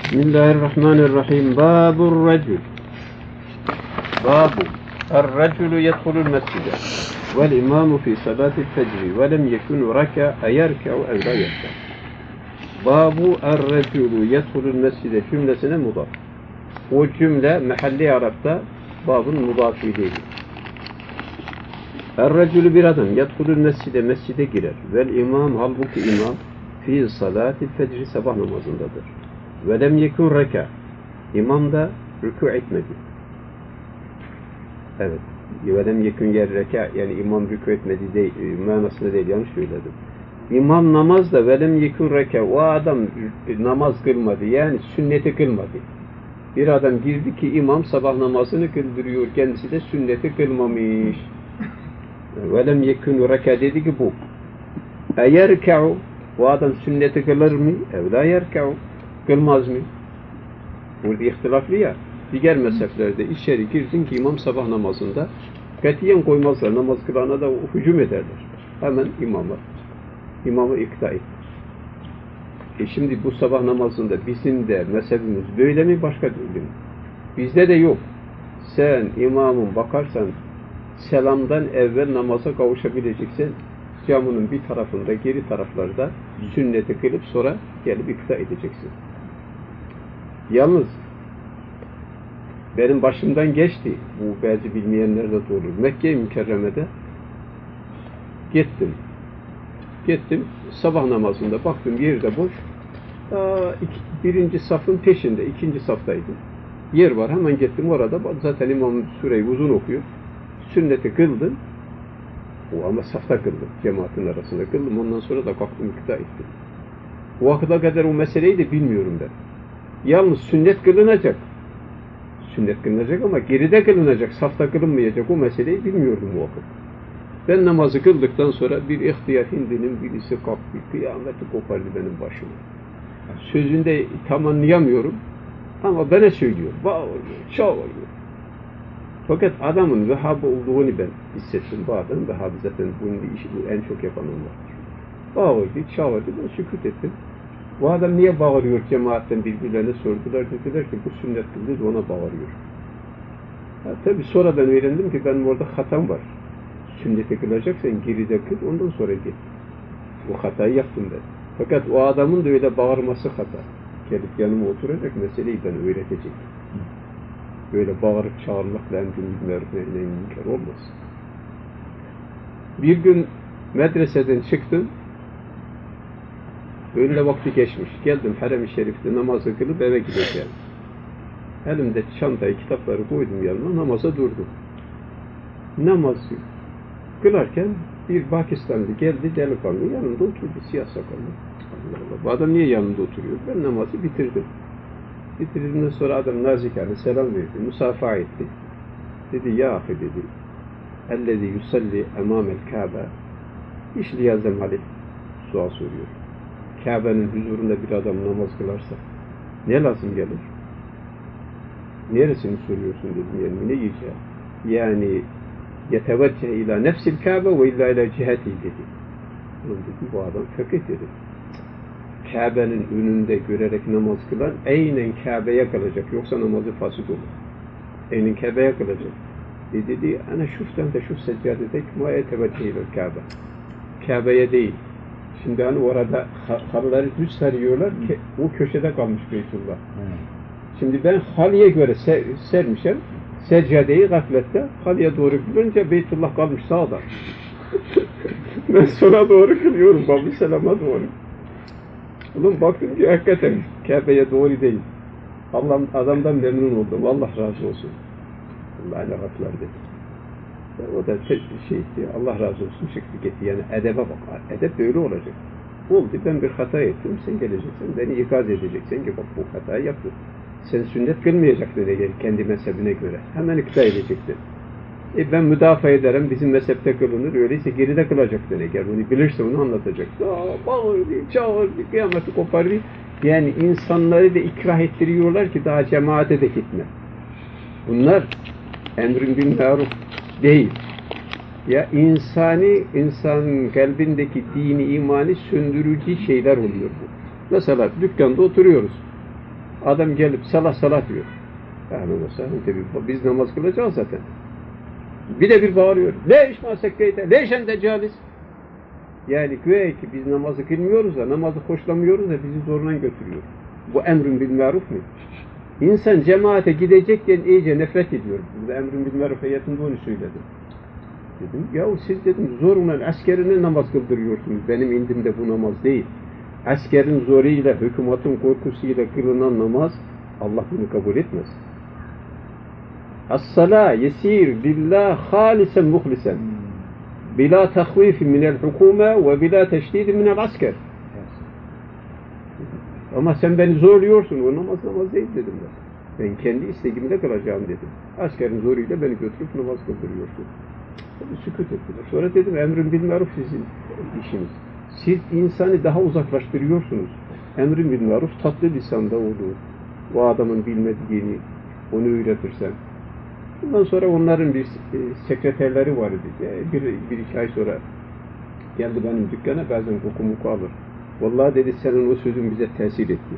Bismillahirrahmanirrahim. Babur recül. Babu. Er-recülü yedhulul mescide. Vel imamu fi salatil fecri. Ve lem yekun raka yerke'u ev la yerke'u. Babu er-recülü yedhulul mescide cümlesine mudaf. O cümle mehalli Arap'ta babın mudafi değil. Er-recülü bir adam yedhulul mescide mescide girer. Vel imam halbuki imam fi salatil fecri sabah namazındadır. Ve lem yekun reka. İmam da rükû etmedi. Evet. Ve lem yekun yer reka. Yani imam rükû etmedi değil. Manasında değil. Yanlış söyledim. İmam namazda ve lem yekun reka. O adam namaz kılmadı. Yani sünneti kılmadı. Bir adam girdi ki imam sabah namazını kıldırıyor. Kendisi de sünneti kılmamış. Ve lem yekun reka dedi ki bu. Yerke'u. O adam sünneti kılır mı? Evla yerke'u. Kılmaz mı? Burada ihtilaflı ya. Diğer mezheplerde içeri girdin ki imam sabah namazında katiyen koymazlar. Namaz kılana da hücum ederler. Hemen imamı ikta et. Şimdi bu sabah namazında bizim de mezhebimiz böyle mi başka türlü mü? Bizde de yok. Sen imamın bakarsan selamdan evvel namaza kavuşabileceksin. Camının bir tarafında, geri taraflarda sünneti kılıp sonra gelip ikta edeceksin. Yalnız benim başımdan geçti. Bu bazı bilmeyenler de doğru. Mekke-i Mükerreme'de gittim. Sabah namazında baktım yerde boş. Birinci safın peşinde, ikinci saftaydım. Yer var. Hemen gittim orada. Zaten imam süreyi uzun okuyor. Sünneti kıldım. Ama safta kıldım. Cemaatin arasında kıldım. Ondan sonra da kalktım ikta ettim. O vakıda kadar o meseleyi de bilmiyorum ben. Yalnız sünnet kılınacak. Sünnet kılınacak ama geride kılınacak, safta kılınmayacak o meseleyi bilmiyordum o vakit. Ben namazı kıldıktan sonra bir ihtiyar hindinin birisi kalktı, kıyameti kopardı benim başıma. Sözünde tam anlayamıyorum ama bana söylüyor, bağırıyor, çağırıyor. Fakat adamın Vehhabi olduğunu ben hissettim. Bu adam Vehhabi zaten bunun işi bu en çok yapan onlardır. Bağırdı, çağırdı, ben sükût ettim. Bu adam niye bağırıyor cemaatten birbirlerine sordular. Dediler ki bu sünnet kıldı ona bağırıyor. Tabi sonradan öğrendim ki benim orada hatam var. Sünneti kılacaksan geride kıl ondan sonra git. O hatayı yaptım ben. Fakat o adamın da öyle bağırması hata. Gelip yanıma oturacak meseleyi ben öğretecek. Böyle bağırıp çağırmakla emrünler münker olmaz. Bir gün medreseden çıktım. Öğle vakti geçmiş. Geldim Harem-i Şerif'te namazı kılıp eve gideceğim. Elimde çantayı, kitapları koydum yanıma, namaza durdum. Namazı kılarken bir Pakistanlı geldi, delikanlı yanımda oturdu, siyah sakallı. Allah Allah, bu adam niye yanımda oturuyor? Ben namazı bitirdim. Bitirdikten sonra adam nazikane selam verdi, musafaha etti. Dedi, ya ahi dedi, ellezî yusalli emâmel Kâbe, işli yazdım Ali, sual soruyor. Kabe'nin huzurunda bir adam namaz kılarsa ne lazım gelir? Neresini soruyorsun dedim yani ne yiyeceğim? Yani yetevecce ila nefsil Kabe ve illa ila ciheti dedi. Dedi bu adam fakir dedi. Kabe'nin önünde görerek namaz kılan aynen Kabe'ye kalacak yoksa namazı fasık olur. Aynen Kabe'ye kalacak. Dedi ana şuften de şuf seccadedek ma yetevecce ila Kabe. Kabe'ye değil. Şimdi hani orada halıları düz seriyorlar ki o köşede kalmış Beytullah. Şimdi ben halıya göre sermişim. Seccadeyi gaflette halıya doğru kılınca Beytullah kalmış sağda. Ben sola doğru kılıyorum. Babı selama doğru. Ulan baktım ki hakikaten Kabe'ye doğru değil. Adamdan memnun oldum. Allah razı olsun. Allah'a rahmetler dedi. O da şeydi, Allah razı olsun çıktı gitti. Yani edebe bak, edep böyle olacak. Oldu, ben bir hata ettim, sen geleceksin, beni ikaz edeceksin ki bak bu hatayı yaptın. Sen sünnet kılmayacaktın kendi mezhebine göre. Hemen ikna edecektin. Ben müdafaa ederim, bizim mezhepte kılınır, öyleyse geride kılacaktın eğer. Onu bilirse onu anlatacaktı. Bağırdı, çağırdı, kıyameti kopardı. Yani insanları da ikrah ettiriyorlar ki daha cemaate de gitme. Bunlar emrin bil maruf değil. Ya insanın kalbindeki dini, imani söndürücü şeyler oluyor bu. Mesela dükkanda oturuyoruz. Adam gelip salah diyor. Yani mesela biz namaz kılacağız zaten. Bir de bir bağırıyor. Leş ma sekkeyte, leşen deccalis. Yani güya ki biz namazı kılmıyoruz da, namazı hoşlamıyoruz da bizi zorla götürüyor. Bu emrün bil maruf mu? İnsan cemaate gidecekken iyice nefret ediyor. Burada emrün bil maruf ayetinde onu söyledim. Dedim, yahu siz dedim zorla askerine namaz kıldırıyorsunuz. Benim indimde bu namaz değil. Askerin zoruyla, hükümetin korkusuyla kılınan namaz Allah bunu kabul etmez. As-salâ yesîr lillâh hâlisen muhlisen. Bila tahvîfi minel hukûme ve bila teşdîdi minel asker. Ama sen beni zorluyorsun. O namaz değil dedim ben. Ben kendi isteğimle kılacağım dedim. Askerin zoruyla beni götürüp namaz kıldırıyorsun. Sükût ettiler. Sonra dedim emrin bil maruf sizin işiniz. Siz insanı daha uzaklaştırıyorsunuz. Emrin bil maruf tatlı lisanda olur. O adamın bilmediğini onu öğretirsen. Bundan sonra onların bir sekreterleri var idi. Bir iki ay sonra geldi benim dükkana, bazen koku alır. Vallahi dedi senin o sözün bize tesir etti.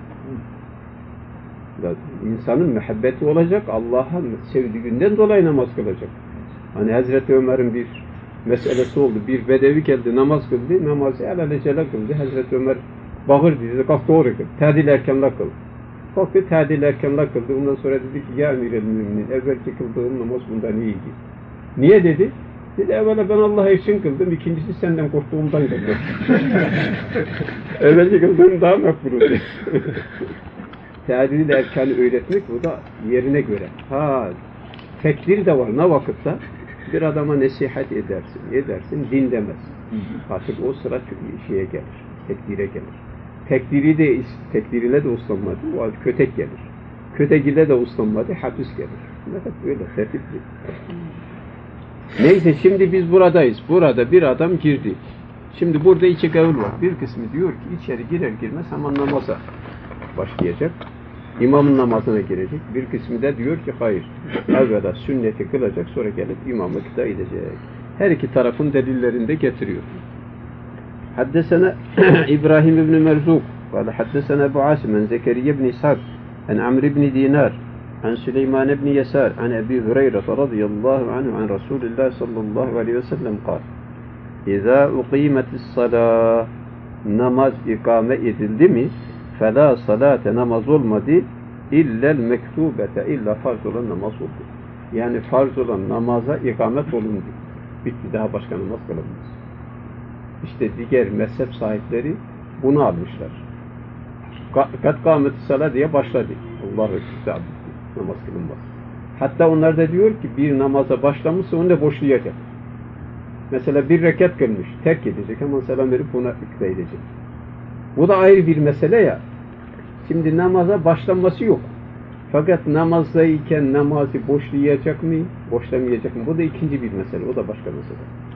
İnsanın mehabbeti olacak, Allah'ın sevdiğinden dolayı namaz kılacak. Hani Hazreti Ömer'in bir meselesi oldu. Bir bedevi geldi, namaz kıldı. Namazı alelacele kıldı. Hazreti Ömer bağırdı dedi, kalk doğru kıl. Tadil erkenla kıl. Kalktı tadil erkenla kıldı. Ondan sonra dedi ki ya emir-el müminin, evvelki kıldığım namaz bundan iyiydi. Niye dedi? Dedi evvela ben Allah için kıldım. İkincisi senden korktuğumdan kıldım. Evvelki kıldığım daha makbuldu. Tadil erkanı öğretmek bu da yerine göre. Tekdir de var ne vakitte? Bir adama nasihat edersin, dinlemez. Artık o sıra şeye gelir, tekdire gelir. Tekdiriyle de uslanmadı, o kötek gelir. Kötekiyle de uslanmadı, hapis gelir. Fakat böyle tertipli. Neyse şimdi biz buradayız. Burada bir adam girdi. Şimdi burada iki kavul var. Bir kısmı diyor ki içeri girer girmez hemen namaza başlayacak. İmamın namazına girecek. Bir kısmı da diyor ki hayır. Evvela sünneti kılacak sonra gelip imamı ikna edecek. Her iki tarafın delillerini de getiriyor. Haddesena İbrahim ibn Merzuk قال حدثنا أبو عاصم عن زكريا بن إسحاق عن عمرو بن دينار عن سليمان بن يسار عن أبي هريرة رضي الله عنه عن رسول الله صلى الله عليه وسلم قال إذا أقيمت الصلاة namaz ikame edildi mi فَلَا salate namaz olmadı illel mektubete illa farz olan namaz oldu. Yani farz olan namaza ikamet olundu. Bitti daha başka namaz kılınmaz. İşte diğer mezhep sahipleri bunu almışlar. Kat kâmet salat diye başladı. Allahu Ekber namaz kılınmaz. Hatta onlar da diyor ki bir namaza başlamışsa onu da boşlayacak. Mesela bir rekat kılmış, terk edecek ama selam verip ona ikna edecek. Bu da ayrı bir mesele ya. Şimdi namaza başlanması yok. Fakat namazdayken namazı boşlayacak mı, boşlamayacak mı? Bu da ikinci bir mesele. O da başka mesele.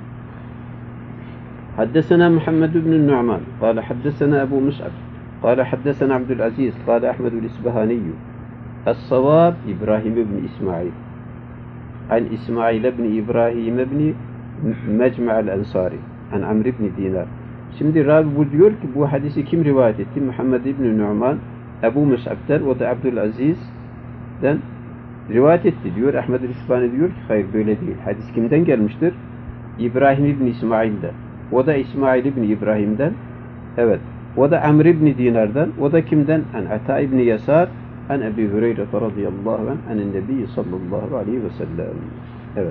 حدثنا محمد بن النعمان قال حدثنا أبو مسعد قال حدثنا عبد العزيز قال أحمد الإسبهاني الصواب إبراهيم بن إسماعيل عن إسماعيل بن إبراهيم بن مجمع الأنصاري عن عمرو بن دينار. Şimdi Rabi bu diyor ki bu hadisi kim rivayet etti? Muhammed İbn-i Nu'man Ebu Mus'ab'den o da Abdülaziz'den rivayet etti diyor. Ahmed-i İsbani diyor ki hayır böyle değil. Hadis kimden gelmiştir? İbrahim İbn İsmail'den. O da İsmail İbn İbrahim'den. Evet. O da Amr İbn Dinar'dan. O da kimden? An Ata İbn Yasar an Ebi Hureyre radıyallahu anh anin Nebi sallallahu aleyhi ve sellem. Evet.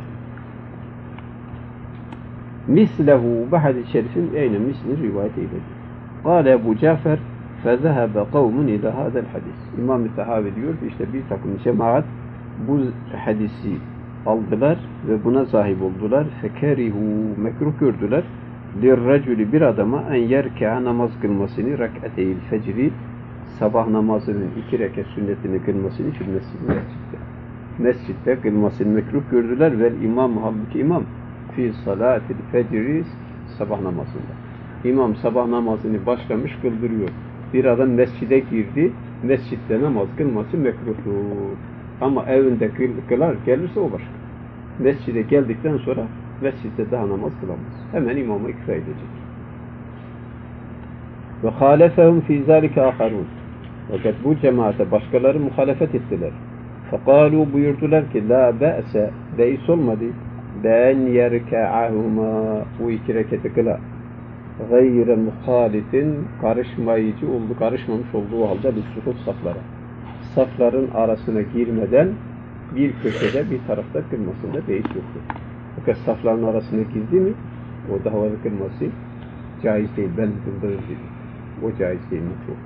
Mislehu bu hadis-i şerifin eyne mislini rivayet eyledi. Kâle Ebu Cafer fezehebe kavmun ile hâzel hadis. İmam-ı Tahavi diyor ki işte bir takım cemaat bu hadisi aldılar ve buna sahip oldular. Fekerihu mekruh gördüler. Lirracülü bir adama en yerke'a namaz kılmasını rak'ateyil fecri sabah namazının 2 rekat sünnetini kılmasını şu mescitte kılmasını mekruh gördüler ve imam halbuki imam fi salatil fecri sabah namazında. İmam sabah namazını başlamış kıldırıyor. Bir adam mescide girdi, mescitte namaz kılması mekruhtur. Ama evinde kılar, gelirse o başka. Mescide geldikten sonra mescitte daha namaz kılamaz. Hemen imama ikra edecek. Ve halefehum fi zalike aharun. Fakat bu cemaate başkaları muhalefet ettiler. Fekalu buyurdular ki la be'se beis olmadı ben yerka'ahuma bu iki reketi kıla gayre muhalifin karışmamış olduğu halde bir suhut saflara. Safların arasına girmeden bir köşede bir tarafta kılmasında beis yoktur. Fakat safların arasına girdi mi o davalı kılması caiz değil. Ben kıldırır dedi. O caiz değil.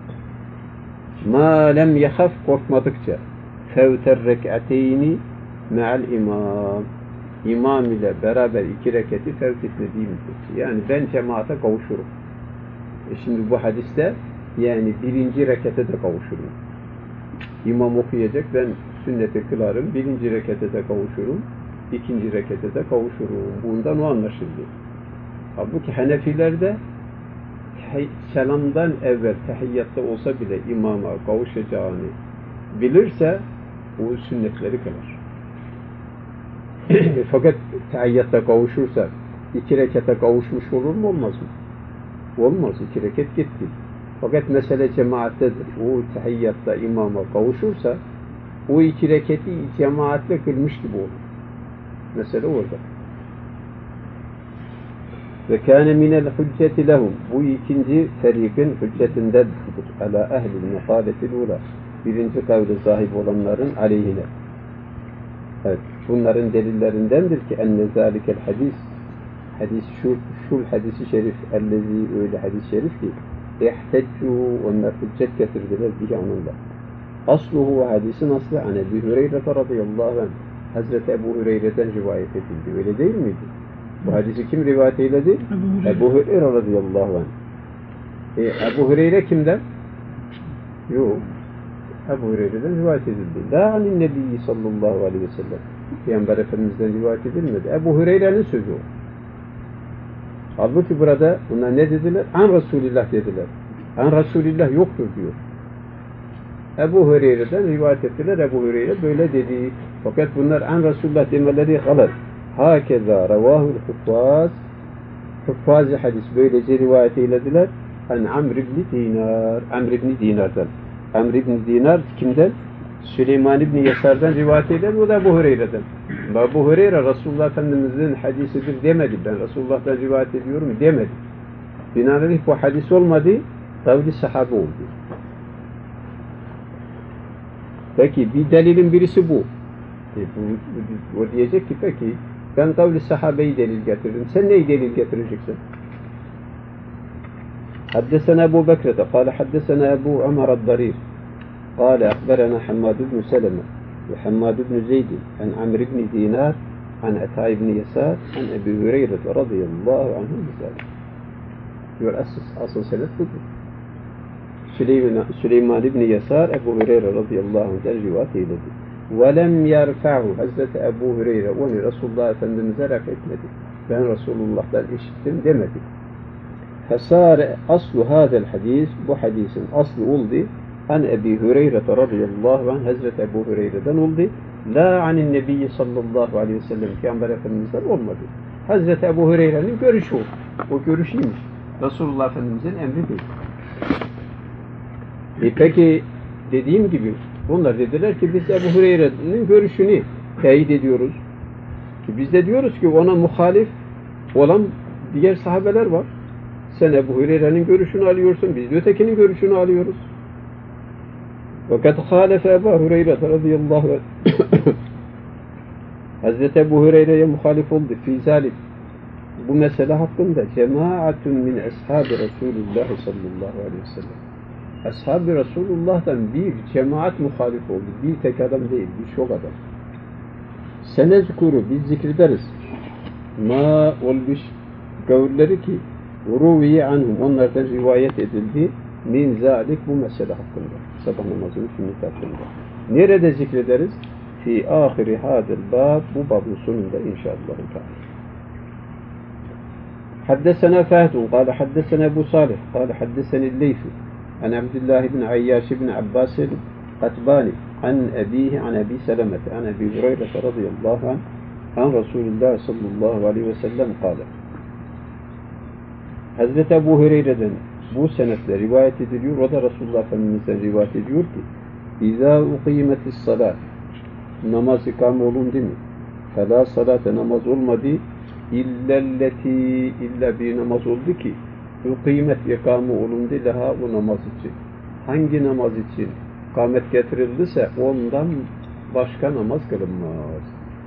Ma lem yahaf korkmadıkça fevter rek'ateyni me'al imam. İmam ile beraber iki reketi fevt etmediği müddetçe. Yani ben cemaate kavuşurum. Şimdi bu hadiste yani birinci rekete de kavuşurum. İmam okuyacak, ben sünneti kılarım, birinci rekete de kavuşurum, ikinci rekete de kavuşurum. Bundan o anlaşıldı. Halbuki Hanefilerde selamdan evvel tehiyyatta olsa bile imama kavuşacağını bilirse o sünnetleri kılar. Fakat tehiyyatta kavuşursa iki rekete kavuşmuş olur mu olmaz mı? Olmaz. İki reket gitti. Fakat mesele cemaattedir. O tehiyyatta imama kavuşursa o iki reketi cemaatle kılmış gibi olur. Mesele orada. Ve kâne minel hücceti lehum. Bu ikinci ferikin hüccetindendir. Ala ehlil mekâletil ula. Birinci kavle sahip olanların aleyhine. Evet. Bunların delillerindendir ki enne zâlikel hadis şu hadisi şerif ellezî öyle hadis şerif ki ihteccu onlar hüccet getirdiler bir onunla. Asluhu hadisin aslı an Ebu Hüreyre radıyallahu anh Hazreti Ebu Hüreyre'den rivayet edildi. Öyle değil miydi? Bu hadisi kim rivayet eyledi? Ebu Hüreyre radıyallahu anh. Ebu Hüreyre kimden? Yok. Ebu Hüreyre'den rivayet edildi. La anin nebiyyi sallallahu aleyhi ve sellem. Peygamber Efendimiz'den rivayet edilmedi. Ebu Hüreyre'nin sözü o. Halbuki burada bunlar ne dediler? An Resulillah dediler. An Resulillah yoktur diyor. Ebu Hüreyre'den rivayet ettiler. Ebu Hüreyre böyle dedi. Fakat bunlar an Resulullah demeleri galat. Hakeza revahul huffaz. Huffaz-ı hadis böylece rivayet eylediler. An Amr ibn Dinar. Amr ibn Dinar'dan. Amr ibn Dinar kimden? Süleyman ibn Yasar'dan rivayet eder. O da Ebu Hüreyre'den. Ebu Hüreyre Resulullah Efendimiz'in hadisidir demedi. Ben Resulullah'tan rivayet ediyorum demedi. Binaenaleyh bu hadis olmadı. Kavli sahabe oldu. Peki bir delilin birisi bu. O diyecek ki peki ben kavli sahabeyi delil getirdim. Sen neyi delil getireceksin? حدثنا أبو بكرة قال حدثنا أبو عمر الضرير قال أخبرنا حماد بن سلمة وحماد بن زيد عن عمرو بن دينار عن عطاء بن يسار عن أبي هريرة رضي الله عنه بذلك. Diyor asıl senet budur. Süleyman ibn Yasar Ebu Hureyre radıyallahu anh'den rivayet eyledi. وَلَمْ يَرْفَعُ Hazreti Ebu Hureyre onu Resulullah Efendimiz'e raf etmedi. Ben Resulullah'tan işittim demedi. فَسَارَ aslu hâzel hadis bu hadisin aslı oldu. An Ebu Hureyre radıyallahu anh Hazreti Ebu Hureyre'den oldu. La anin nebiyyi sallallahu aleyhi ve sellem Peygamber Efendimiz'den olmadı. Hazreti Ebu Hureyre'nin görüşü o. O görüşüymüş. Resulullah Efendimiz'in emri değil. Peki dediğim gibi bunlar dediler ki biz Ebu Hureyre'nin görüşünü teyit ediyoruz. Ki biz de diyoruz ki ona muhalif olan diğer sahabeler var. Sen Ebu Hureyre'nin görüşünü alıyorsun, biz de ötekinin görüşünü alıyoruz. Fakat hâlefe Ebu Hureyre radıyallahu anh Hazreti Ebu Hureyre'ye muhalif oldu. Fî zâlik bu mesele hakkında cemaatun min ashab-ı Resulullah sallallahu aleyhi ve sellem. Ashab-ı Resulullah'tan bir cemaat muhalif oldu. Bir tek adam değil, birçok adam. Senezkuru biz zikrederiz. Ma olmuş gavulleri ki ruviye anhum onlardan rivayet edildi. Min zalik bu mesele hakkında. Sabah namazının sünneti hakkında. Nerede zikrederiz? Fi ahiri hadel bab bu babın sonunda inşallah. حدثنا فهد قال حدثنا أبو صالح قال حدثني الليث عن عبد الله بن عياش بن عباس القتباني عن أبيه عن أبي سلمة عن أبي هريرة رضي الله عنه عن رسول الله صلى الله عليه وسلم قال Hazreti Ebu Hureyre'den bu senetle rivayet ediliyor. O da Resulullah Efendimiz'den rivayet ediyor ki İzâ uqîmetis salât, namaz ikame olundu mu? Fela salate, namaz olmadı. İlla bir namaz oldu ki kıymet ikame olundu daha o namaz için. Hangi namaz için kâmet getirildiyse ondan başka namaz kılınmaz.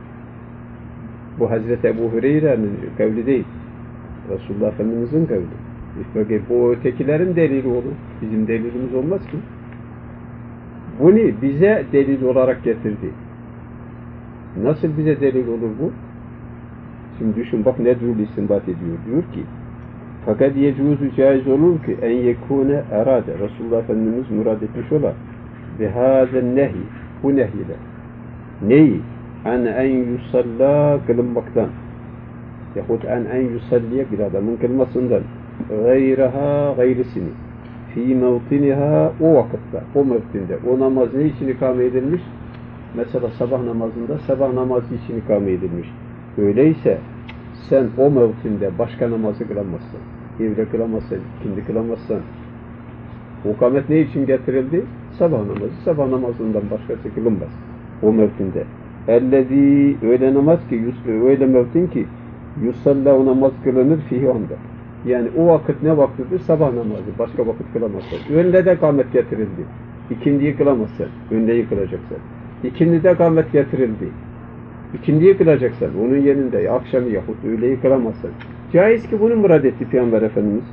Bu Hazreti Ebu Hureyre'nin kavli değil. Resulullah Efendimiz'in kavli. Bu ötekilerin delili olur. Bizim delilimiz olmaz ki. Bunu bize delil olarak getirdi. Nasıl bize delil olur bu? Şimdi düşün bak ne dürül istinbat ediyor. Diyor ki fakat yecuzu caiz olur ki en yekune erade. Resulullah Efendimiz murad etmiş ola. Bihâzen nehi. Bu nehiyle. Neyi? En yusalla kılınmaktan. Yahut en yusalliye bir adamın kılmasından. Gayrisini. Fî mevtiniha o vakitte, o mevtinde. O namaz ne için ikame edilmiş? Mesela sabah namazında sabah namazı için ikame edilmiş. Öyleyse sen o mevtinde başka namazı kılamazsın. Evde kılamazsın, ikindi kılamazsın. O kamet ne için getirildi? Sabah namazı. Sabah namazından başkası kılınmaz. O mevtinde. Ellezî öyle namaz ki, öyle mevtin ki yusalla o namaz kılınır fihi onda. Yani o vakit ne vaktidir? Sabah namazı. Başka vakit kılamazsın. Önde de kamet getirildi. İkindiyi kılamazsın. Öndeyi kılacaksın. İkindide kamet getirildi. İkindiyi kılacaksın. Onun yerinde akşamı yahut öğleyi kılamazsın. Caiz ki bunu murad etti Peygamber Efendimiz.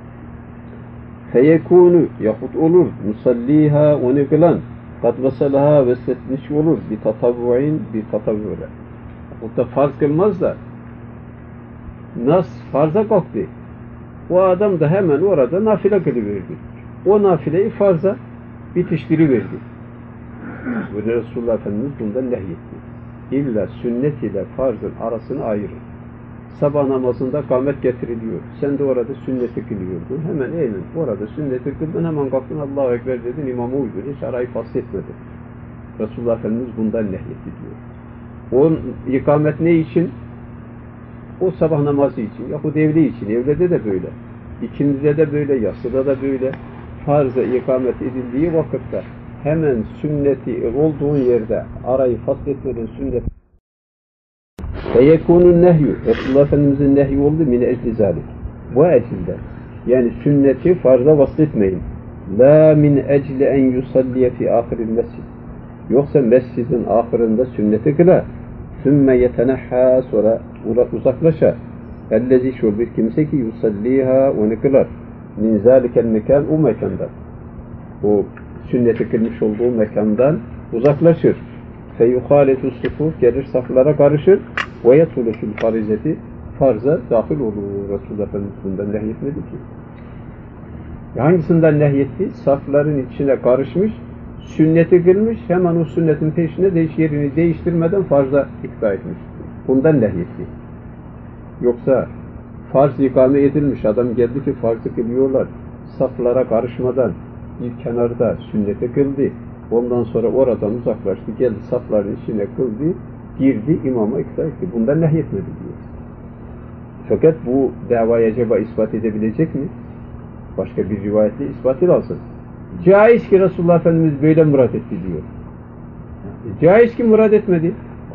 Feyekûnü yahut olur. Musalliha onu kılan. Kad veselaha vesletmiş olur. Bir tatavvu'in bir tatavvu'la. O da farz kılmaz da nas farza kalktı. O adam da hemen orada nafile kılıverdi. O nafileyi farza bitiştiriverdi. Ve Resulullah Efendimiz bundan nehyetti. İlla sünnet ile farzın arasını ayırın. Sabah namazında kâmet getiriliyor. Sen de orada sünneti kılıyordun. Hemen eğilin. Orada sünneti kıldın. Hemen kalktın Allahu Ekber dedin. İmama uydun. Hiç arayı fasletmedin. Resulullah Efendimiz bundan nehyetti diyor. O ikamet ne için? O sabah namazı için. Yahut evli için. Evlede de böyle. İkindide de böyle. Yatsıda da böyle. Farz-ı ikamet edildiği vakitte hemen sünneti olduğun yerde arayı fasletmeden sünnet feyekunun nehyü Resulullah Efendimiz'in nehyi oldu mine ecli zalik. Bu ecilde. Yani sünneti farza vasletmeyin. La min ecli en yusalliye fi ahiril mescid. Yoksa mescidin ahirinde sünneti kıla. Sümme yetenehha sonra uzaklaşa. Ellezi şu bir kimse ki yusalliha onu kılar. Min zalikel mekan o mekanda. O sünneti kılmış olduğu mekandan uzaklaşır. Feyuhaletu sufuf gelir saflara karışır. Ve yetulusul farizeti farza dahil olur. Resulullah Efendimiz bundan nehyetmedi ki. Hangisinden nehyetti? Safların içine karışmış, sünneti kılmış, hemen o sünnetin peşine yerini değiştirmeden farza ikna etmiş. Bundan nehyetti. Yoksa farz ikame edilmiş, adam geldi ki farzı kılıyorlar. Saflara karışmadan bir kenarda sünneti kıldı. Ondan sonra oradan uzaklaştı, geldi safların içine kıldı, girdi, imama ikna etti. Bundan nehyetmedi diyor. Fakat bu davayı acaba ispat edebilecek mi? Başka bir rivayetle ispat lazım. Caiz ki Resulullah Efendimiz böyle murad etti diyor. Caiz ki murad etmedi.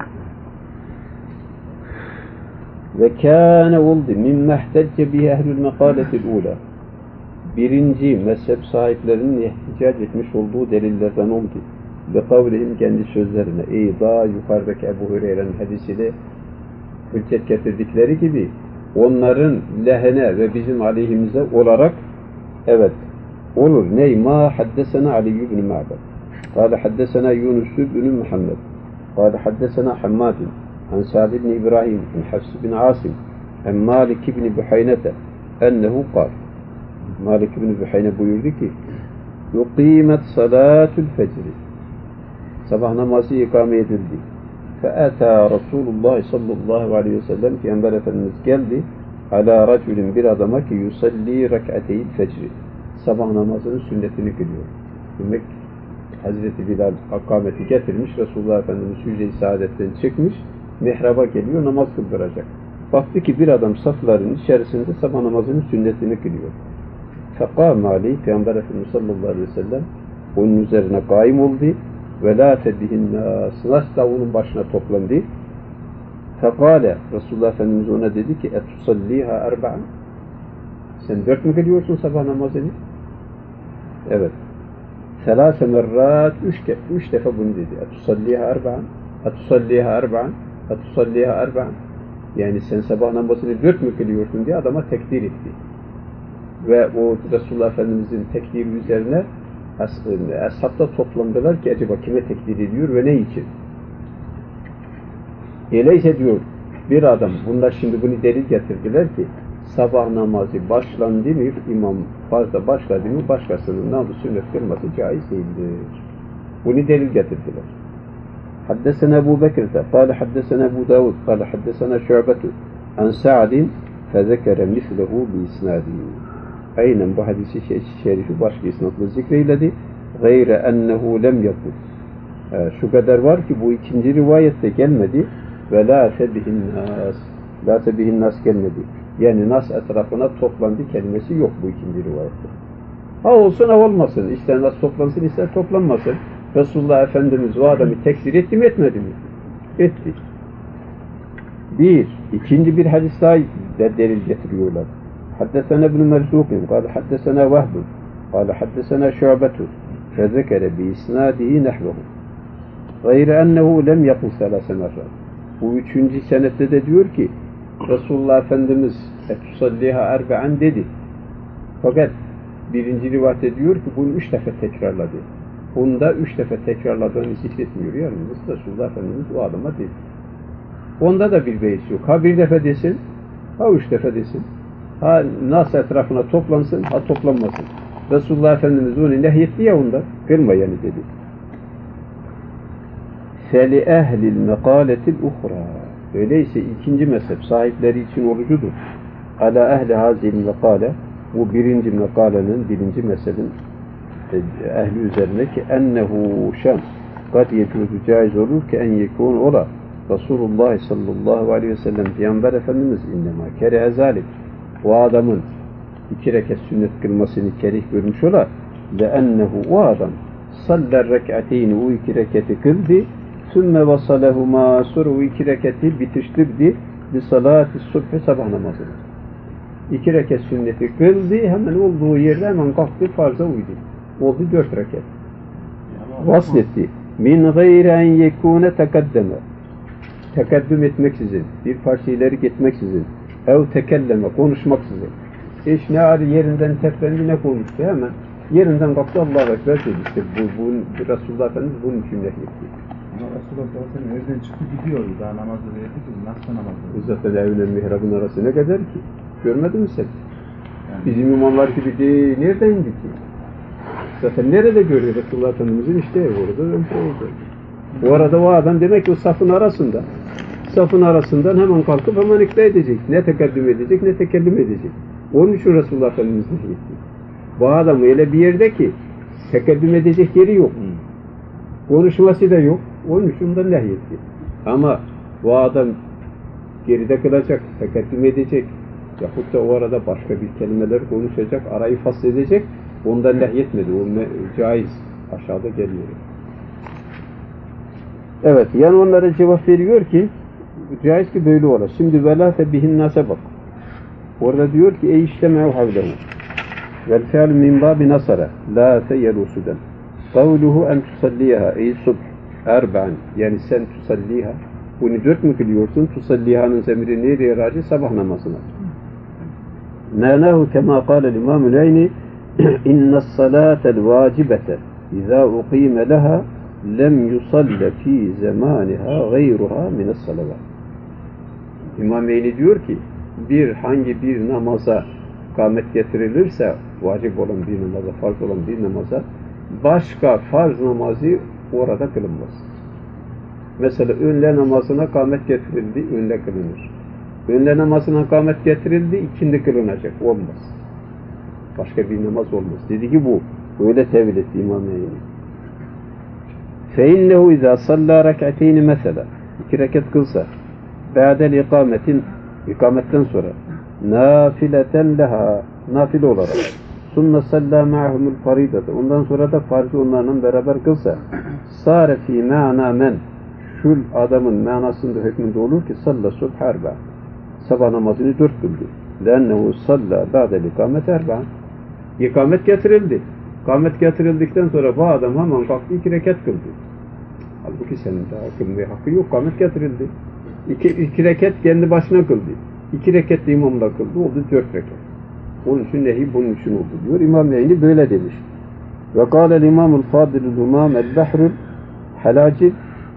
Ve kâne oldu mimme ihtecce bihi ehlül mekâletil ûlâ. Birinci mezhep sahiplerinin ihticac etmiş olduğu delillerden oldu. Ve kavlihim kendi sözlerine. Daha yukarıdaki Ebu Hureyre'nin hadisiyle hüccet getirdikleri gibi onların lehine ve bizim aleyhimize olarak evet olur. Ney? Ma haddesena Ali ibn Ma'bad. Kâle haddesena Yunus ibn Muhammed. Kâle haddesena Hammadun. An Sa'd ibn İbrahim. An Hafs ibn Asim. An Malik ibn Buhaynete. Ennehu kâl. Malik ibn Buhayne buyurdu ki yuqimet salatul fecri. Sabah namazı ikame edildi. Fe'ata Resulullah sallallahu aleyhi ve sellem Peygamber Efendimiz geldi ala raculin bir adama ki yusalli rek'ateyil fecri. Sabah namazının sünnetini kılıyor. Demek Hazreti Bilal akameti getirmiş. Resulullah Efendimiz hücre-i saadetten çıkmış. Mihraba geliyor. Namaz kıldıracak. Baktı ki bir adam safların içerisinde sabah namazının sünnetini kılıyor. Fekâme aleyh, Peygamber Efendimiz sallallahu aleyhi ve sellem onun üzerine kaim oldu. Ve lâ tebihinnâs, nas da onun başına toplandı. Fekâle, Resulullah Efendimiz ona dedi ki, etusallîhâ erba'an, sen 4 mü kılıyorsun sabah namazını? Evet. Selâse merrât, 3 defa bunu dedi. Etusallîhâ erba'an, etusallîhâ erba'an, etusallîhâ erba'an. Yani sen sabah namazını 4 mü kılıyorsun diye adama tekdir etti. Ve o Resulullah Efendimiz'in tekdiri üzerine ashabta toplandılar ki acaba kime tekdir ediyor ve ne için? Öyleyse diyor bir adam, bunlar şimdi bunu delil getirdiler ki sabah namazı başlandı mı, imam fazla başladı mı başkasının namazı sünnet kılması caiz değildir. Bunu delil getirdiler. Haddesena Ebu Bekir'de, kâle haddesena Ebu Davud, kâle haddesena Şu'betu, an Sa'din, fezekere mislehu bi isnâdî. Aynen bu hadisi şerifi başka isnatla zikreyledi. Gayre ennehu lem yakul. Şu kadar var ki bu ikinci rivayette gelmedi. Ve la tebihin nas. La tebihin nas gelmedi. Yani nas etrafına toplandı kelimesi yok bu ikinci rivayette. Ha olsun ha olmasın. İster nas toplansın ister toplanmasın. Resulullah Efendimiz o adamı tekzir etti mi etmedi mi? Etti. İkinci bir hadis daha delil getiriyorlar. حدثنا ابن مرزوق قال حدثنا وهب قال حدثنا شعبة فذكر بإسناده نحوه غير أنه لم يقل 3 مرات. Bu üçüncü senette de diyor ki Resulullah Efendimiz etusalliha erba'an dedi. Fakat birinci rivayette diyor ki bunu 3 defa tekrarladı. Bunda 3 defa tekrarladığını zikretmiyor. Yani Resulullah Efendimiz o adama dedi. Onda da bir beis yok. Ha bir defa desin, ha 3 defa desin. Ha nas etrafına toplansın, ha toplanmasın. Resulullah Efendimiz onu nehyetti ya onda. Kılma yani dedi. Feli ehlil mekaletil uhra. Öyleyse ikinci mezhep sahipleri için orucudur. Ala ehli hazil mekale. Bu birinci mekalenin, birinci mezhebin ehli üzerine ki ennehu şan kad yecuzu caiz olur ki en yekun ola. Resulullah sallallahu aleyhi ve sellem Peygamber Efendimiz innema kere zalik. O adamın 2 rekat sünnet kılmasını kerih görmüş ola. Lennehu o adam saller rekateyni o 2 rekati kıldı. Sümme vasalehuma sonra o 2 rekati bitiştirdi. Bi salati subhi sabah namazını. 2 rekat sünneti kıldı. Hemen olduğu yerde hemen kalktı farza uydu. Oldu 4 rekat. Vasletti. Min gayri en yekune tekaddeme. Tekaddüm etmeksizin, bir parça ileri gitmeksizin, ev tekelleme, konuşmaksızın. Hiç ne arı yerinden teplendi ne konuştu hemen. Yerinden kalktı Allahu Ekber dedi. İşte bu Resulullah Efendimiz bunun için nehyetti. Ama Resulullah sallallahu aleyhi ve sellem evden çıktı gidiyordu. Daha namazda verdi ki nasıl namazda? Zaten evle mihrabın arası ne kadar ki? Görmedin mi sen? Yani. Bizim imamlar gibi değil. Nereden indi ki? Zaten nerede görüyor Resulullah Efendimiz'in işte orada önce oldu. Bu arada o adam demek ki o safın arasında. Safın arasından hemen kalkıp hemen ikna edecek. Ne tekaddüm edecek ne tekellüm edecek. Onun için Resulullah Efendimiz nehyetti. Bu adam öyle bir yerde ki tekaddüm edecek yeri yok. Konuşması da yok. Onun için ondan nehyetti. Ama bu adam geride kılacak, tekaddüm edecek. Yahut da o arada başka bir kelimeler konuşacak, arayı fasledecek. Ondan nehyetmedi. O caiz. Aşağıda geliyor. Evet, yani onlara cevap veriyor ki caiz ki böyle olur. Şimdi velâfe bihinnâse bak. Orada diyor ki ey işleme'u havlehu vel fe'lu min bâbi nasara lâ feyelusudan kavluhu en tusalliha ey subh erba'an yani sen tusalliha bunu 4 mü kılıyorsun? Tusallihanın zemiri nereye raci? Sabah namazına. Nânahu kemâ kâlel imâmul ayni innes salâtel vâcibete izâ uqîme leha lem yusalle fi zamaniha gayruha mine's salavat. İmam Eyni diyor ki hangi bir namaza kâmet getirilirse vacip olan bir namaza, farz olan bir namaza başka farz namazı orada kılınmaz. Mesela önle namazına kâmet getirildi, önle kılınır. Önle namazına kâmet getirildi, ikindi kılınacak. Olmaz. Başka bir namaz olmaz. Dedi ki bu. Öyle tevil etti İmam Eyni. فَاِنَّهُ اِذَا صَلَّى رَكْعَتَيْنِ مَثَلًا 2 rekat kılsa بَعْدَ ikametten sonra nafileten leha nafile olarak ثُمَّ صَلَّى مَعَهُمُ الْفَرِيدَةَ Ondan sonra da farzı onlarla beraber kılsa سَارَ ف۪ي مَعْنَا مَنْ Şu adamın manasında hükmünde olur ki salla subh erba. Sabah namazını 4 kıldı. لَاَنَّهُ صَلَّى بَعْدَ الْاِقَامَةِ erba. İkamet getirildi. İkamet getirildikten sonra bu adam hemen kalktı 2 rekat kıldı. Halbuki senin daha kılmaya hakkı yok. İkamet getirildi. 2 rekat kendi başına kıldı. 2 rekat de imamla kıldı. Oldu 4 rekat. Onun için nehi bunun için oldu diyor. İmam Neyni böyle demiş. Ve kâlel imamul fâdilul imam el-behrul halacil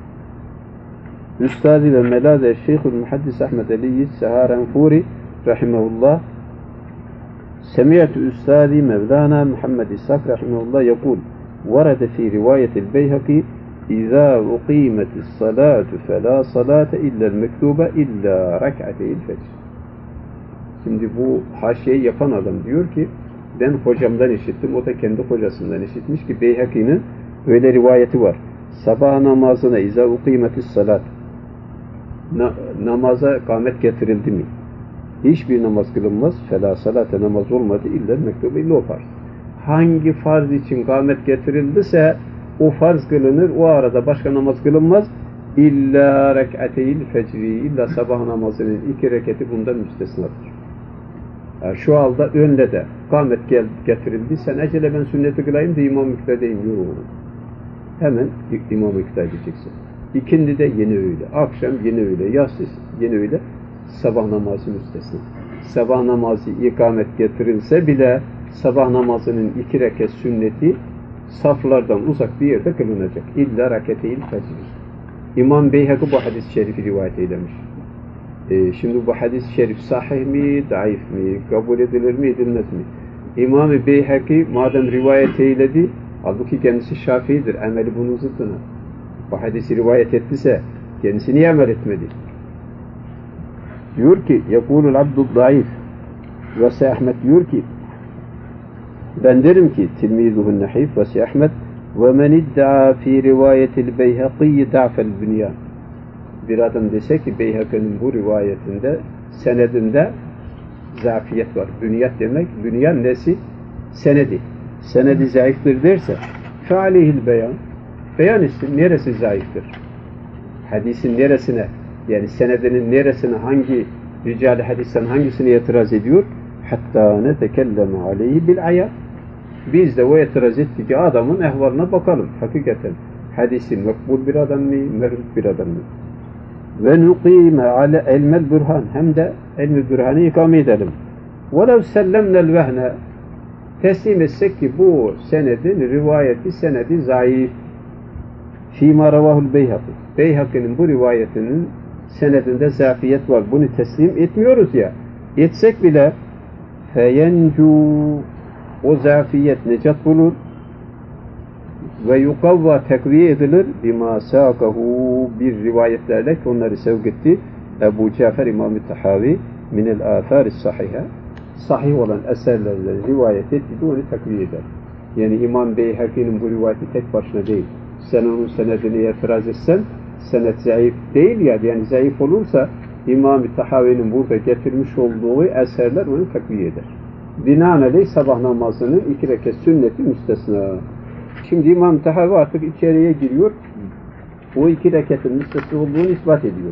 Üstadi ve melâze Şeyhül Muhaddis Ahmed Aliyyid Seharenfuri rahimahullah Semiyetü Üstadi Mevlana Muhammed İshak rahimahullah yekul Varede fi rivayetil Beyhaki İzâ uqîmetis salâtu felâ salâte illel mektûbe illâ rek'ateyil fecr. Şimdi bu haşiyeyi yapan adam diyor ki ben hocamdan işittim, o da kendi hocasından işitmiş ki Beyhaki'nin öyle rivayeti var. Sabah namazına izâ uqîmetis salât namaza kâmet getirildi mi? Hiçbir namaz kılınmaz. Felâ salâte namaz olmadı. İlla mektûbe illa o farz. Hangi farz için kâmet getirildiyse o farz kılınır. O arada başka namaz kılınmaz. İlla rek'ateyil fecri. İlla sabah namazının 2 reketi bundan müstesnadır. Yani şu halde önde de kâmet getirildi. Sen acele ben sünneti kılayım da imam müktedeyim. Yok. Hemen imam müktede edeceksin. İkindi de yeni öğle. Akşam yeni öğle. Yatsı yeni öğle. Sabah namazı müstesna. Sabah namazı ikamet getirilse bile sabah namazının 2 rekat sünneti saflardan uzak bir yerde kılınacak. İlla raketeyil fecr. İmam Beyhaki bu hadis-i şerifi rivayet eylemiş. Şimdi bu hadis-i şerif sahih mi, zayıf mi, kabul edilir mi, edilmez mi? İmam-ı Beyhaki madem rivayet eyledi, halbuki kendisi Şafii'dir, emeli bunun zıttına. Bu hadisi rivayet ettiyse kendisi niye amel etmedi? Diyor ki yekulul abdul zayıf ve Ahmet diyor ki ben derim ki tilmizuhun nahif ve Ahmet ve men iddia fi rivayetil Beyhaki da'fel bünyan. Bir adam dese ki Beyhaki'nin bu rivayetinde senedinde zafiyet var. Bünyat demek, bünyan nesi? Senedi. Senedi zayıftır derse fealihil beyan. Beyan etsin. Neresi zayıftır? Hadisin neresine, yani senedinin neresine, hangi rical-i hadisten hangisine itiraz ediyor? Hatta netekelleme aleyhi bil ayat. Biz de o itiraz ettik ki adamın ehvaline bakalım. Hakikaten hadisin makbul bir adam mı, merdut bir adam mı? Ve nukime ale ilmel bürhan. Hem de ilmel bürhanı ikame edelim. Velev sellemnel vehne. Teslim etsek ki bu senedin rivayeti senedi zayıf. Fîmâ ravâhul Beyhaki. Beyhaki'nin bu rivayetinin senedinde zafiyet var. Bunu teslim etmiyoruz ya. Etsek bile feyencu o zafiyet necat bulur ve yukavva tekviye edilir bima sâkahu bir rivayetlerle ki onları sevk etti Ebu Cafer İmam-ı Tahavi minel âfâris sahiha sahih olan eserlerle rivayet etti onu tekviye eder. Yani İmam Beyhaki'nin bu rivayeti tek başına değil. Sen onun senedine itiraz etsen senet zayıf değil ya, yani zayıf olursa İmam-ı Tahavi'nin burada getirmiş olduğu eserler onu takviye eder. Binaenaleyh sabah namazının 2 rekat sünneti müstesna. Şimdi İmam-ı Tahavi artık içeriye giriyor. O 2 rekatın müstesna olduğunu ispat ediyor.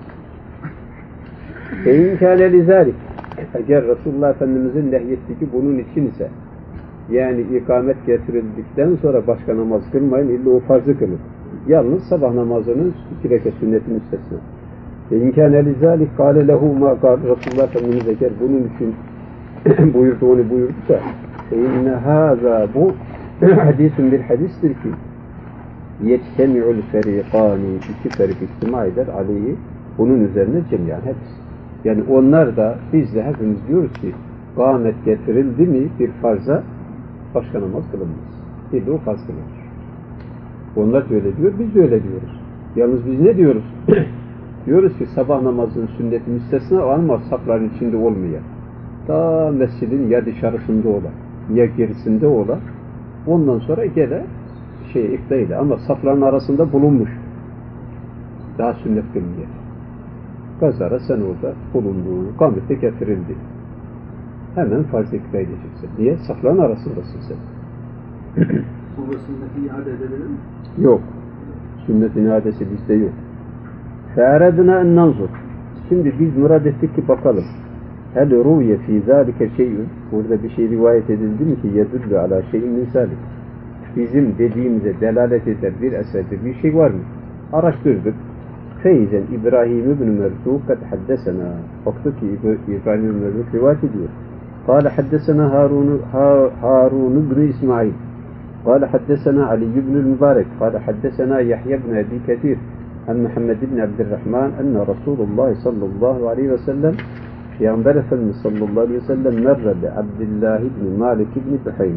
İnkâle lizâlik. Eğer Resulullah Efendimiz'in nehyettiği bunun için ise, yani ikamet getirildikten sonra başka namaz kılmayın, illa o farzı kılın. Yalnız sabah namazının 2 rekat sünneti müstesna. İnkâne lizâlik kâle lehu mâ kâle Resulullah Efendimiz eğer bunun için buyurdu, onu buyurduysa inne hâzâ bu hadisun bir hadistir ki yettemi'ul ferîkâni 2 ferik istima eder aleyhi bunun üzerine cemyan hepsi. Yani onlar da biz de hepimiz diyoruz ki kâmet getirildi mi bir farza başka namaz kılınmaz. İlla o farz kılınır. Onlar da öyle diyor, biz de öyle diyoruz. Yalnız biz ne diyoruz? Diyoruz ki sabah namazının sünneti müstesna ama safların içinde olmayan. Ta mescidin ya dışarısında olan, ya gerisinde olan, ondan sonra gele iktidayla ama safların arasında bulunmuş. Daha sünnet kılmıyor. Kazara sen orada bulunduğun, kâmete getirildi. hemen farz-ı kifaya edeceksin. Niye? Safların arasındasın sen. Sonrasındaki iade edebilir mi? Yok. Sünnet-i iadesi bizde yok. فَاَرَدْنَا اَنْ نَنْظُرْ Şimdi biz murad ettik ki bakalım. هَلْ رُوْيَ ف۪ي ذَٰلِكَ شَيْءٌ Burada bir şey rivayet edildi mi ki يَدُلُّ عَلَى شَيْءٍ مِنْ ذَٰلِكَ Bizim dediğimize delalet eder bir eserde bir şey var mı? Araştırdık. فَاِذَنْ İbrahim ibn Merzuq قَدْ حَدَّسَنَا Baktık ki İbrahim ibn Merzuq rivayet ediyor. قال حدثنا هارون بن إسماعيل قال حدثنا علي بن المبارك قال حدثنا يحيى بن أبي كثير عن محمد بن عبد الرحمن أن رسول الله صلى الله عليه وسلم Peygamber Efendimiz sallallahu aleyhi ve sellem merrede Abdullah ibn Malik ibn Buhayne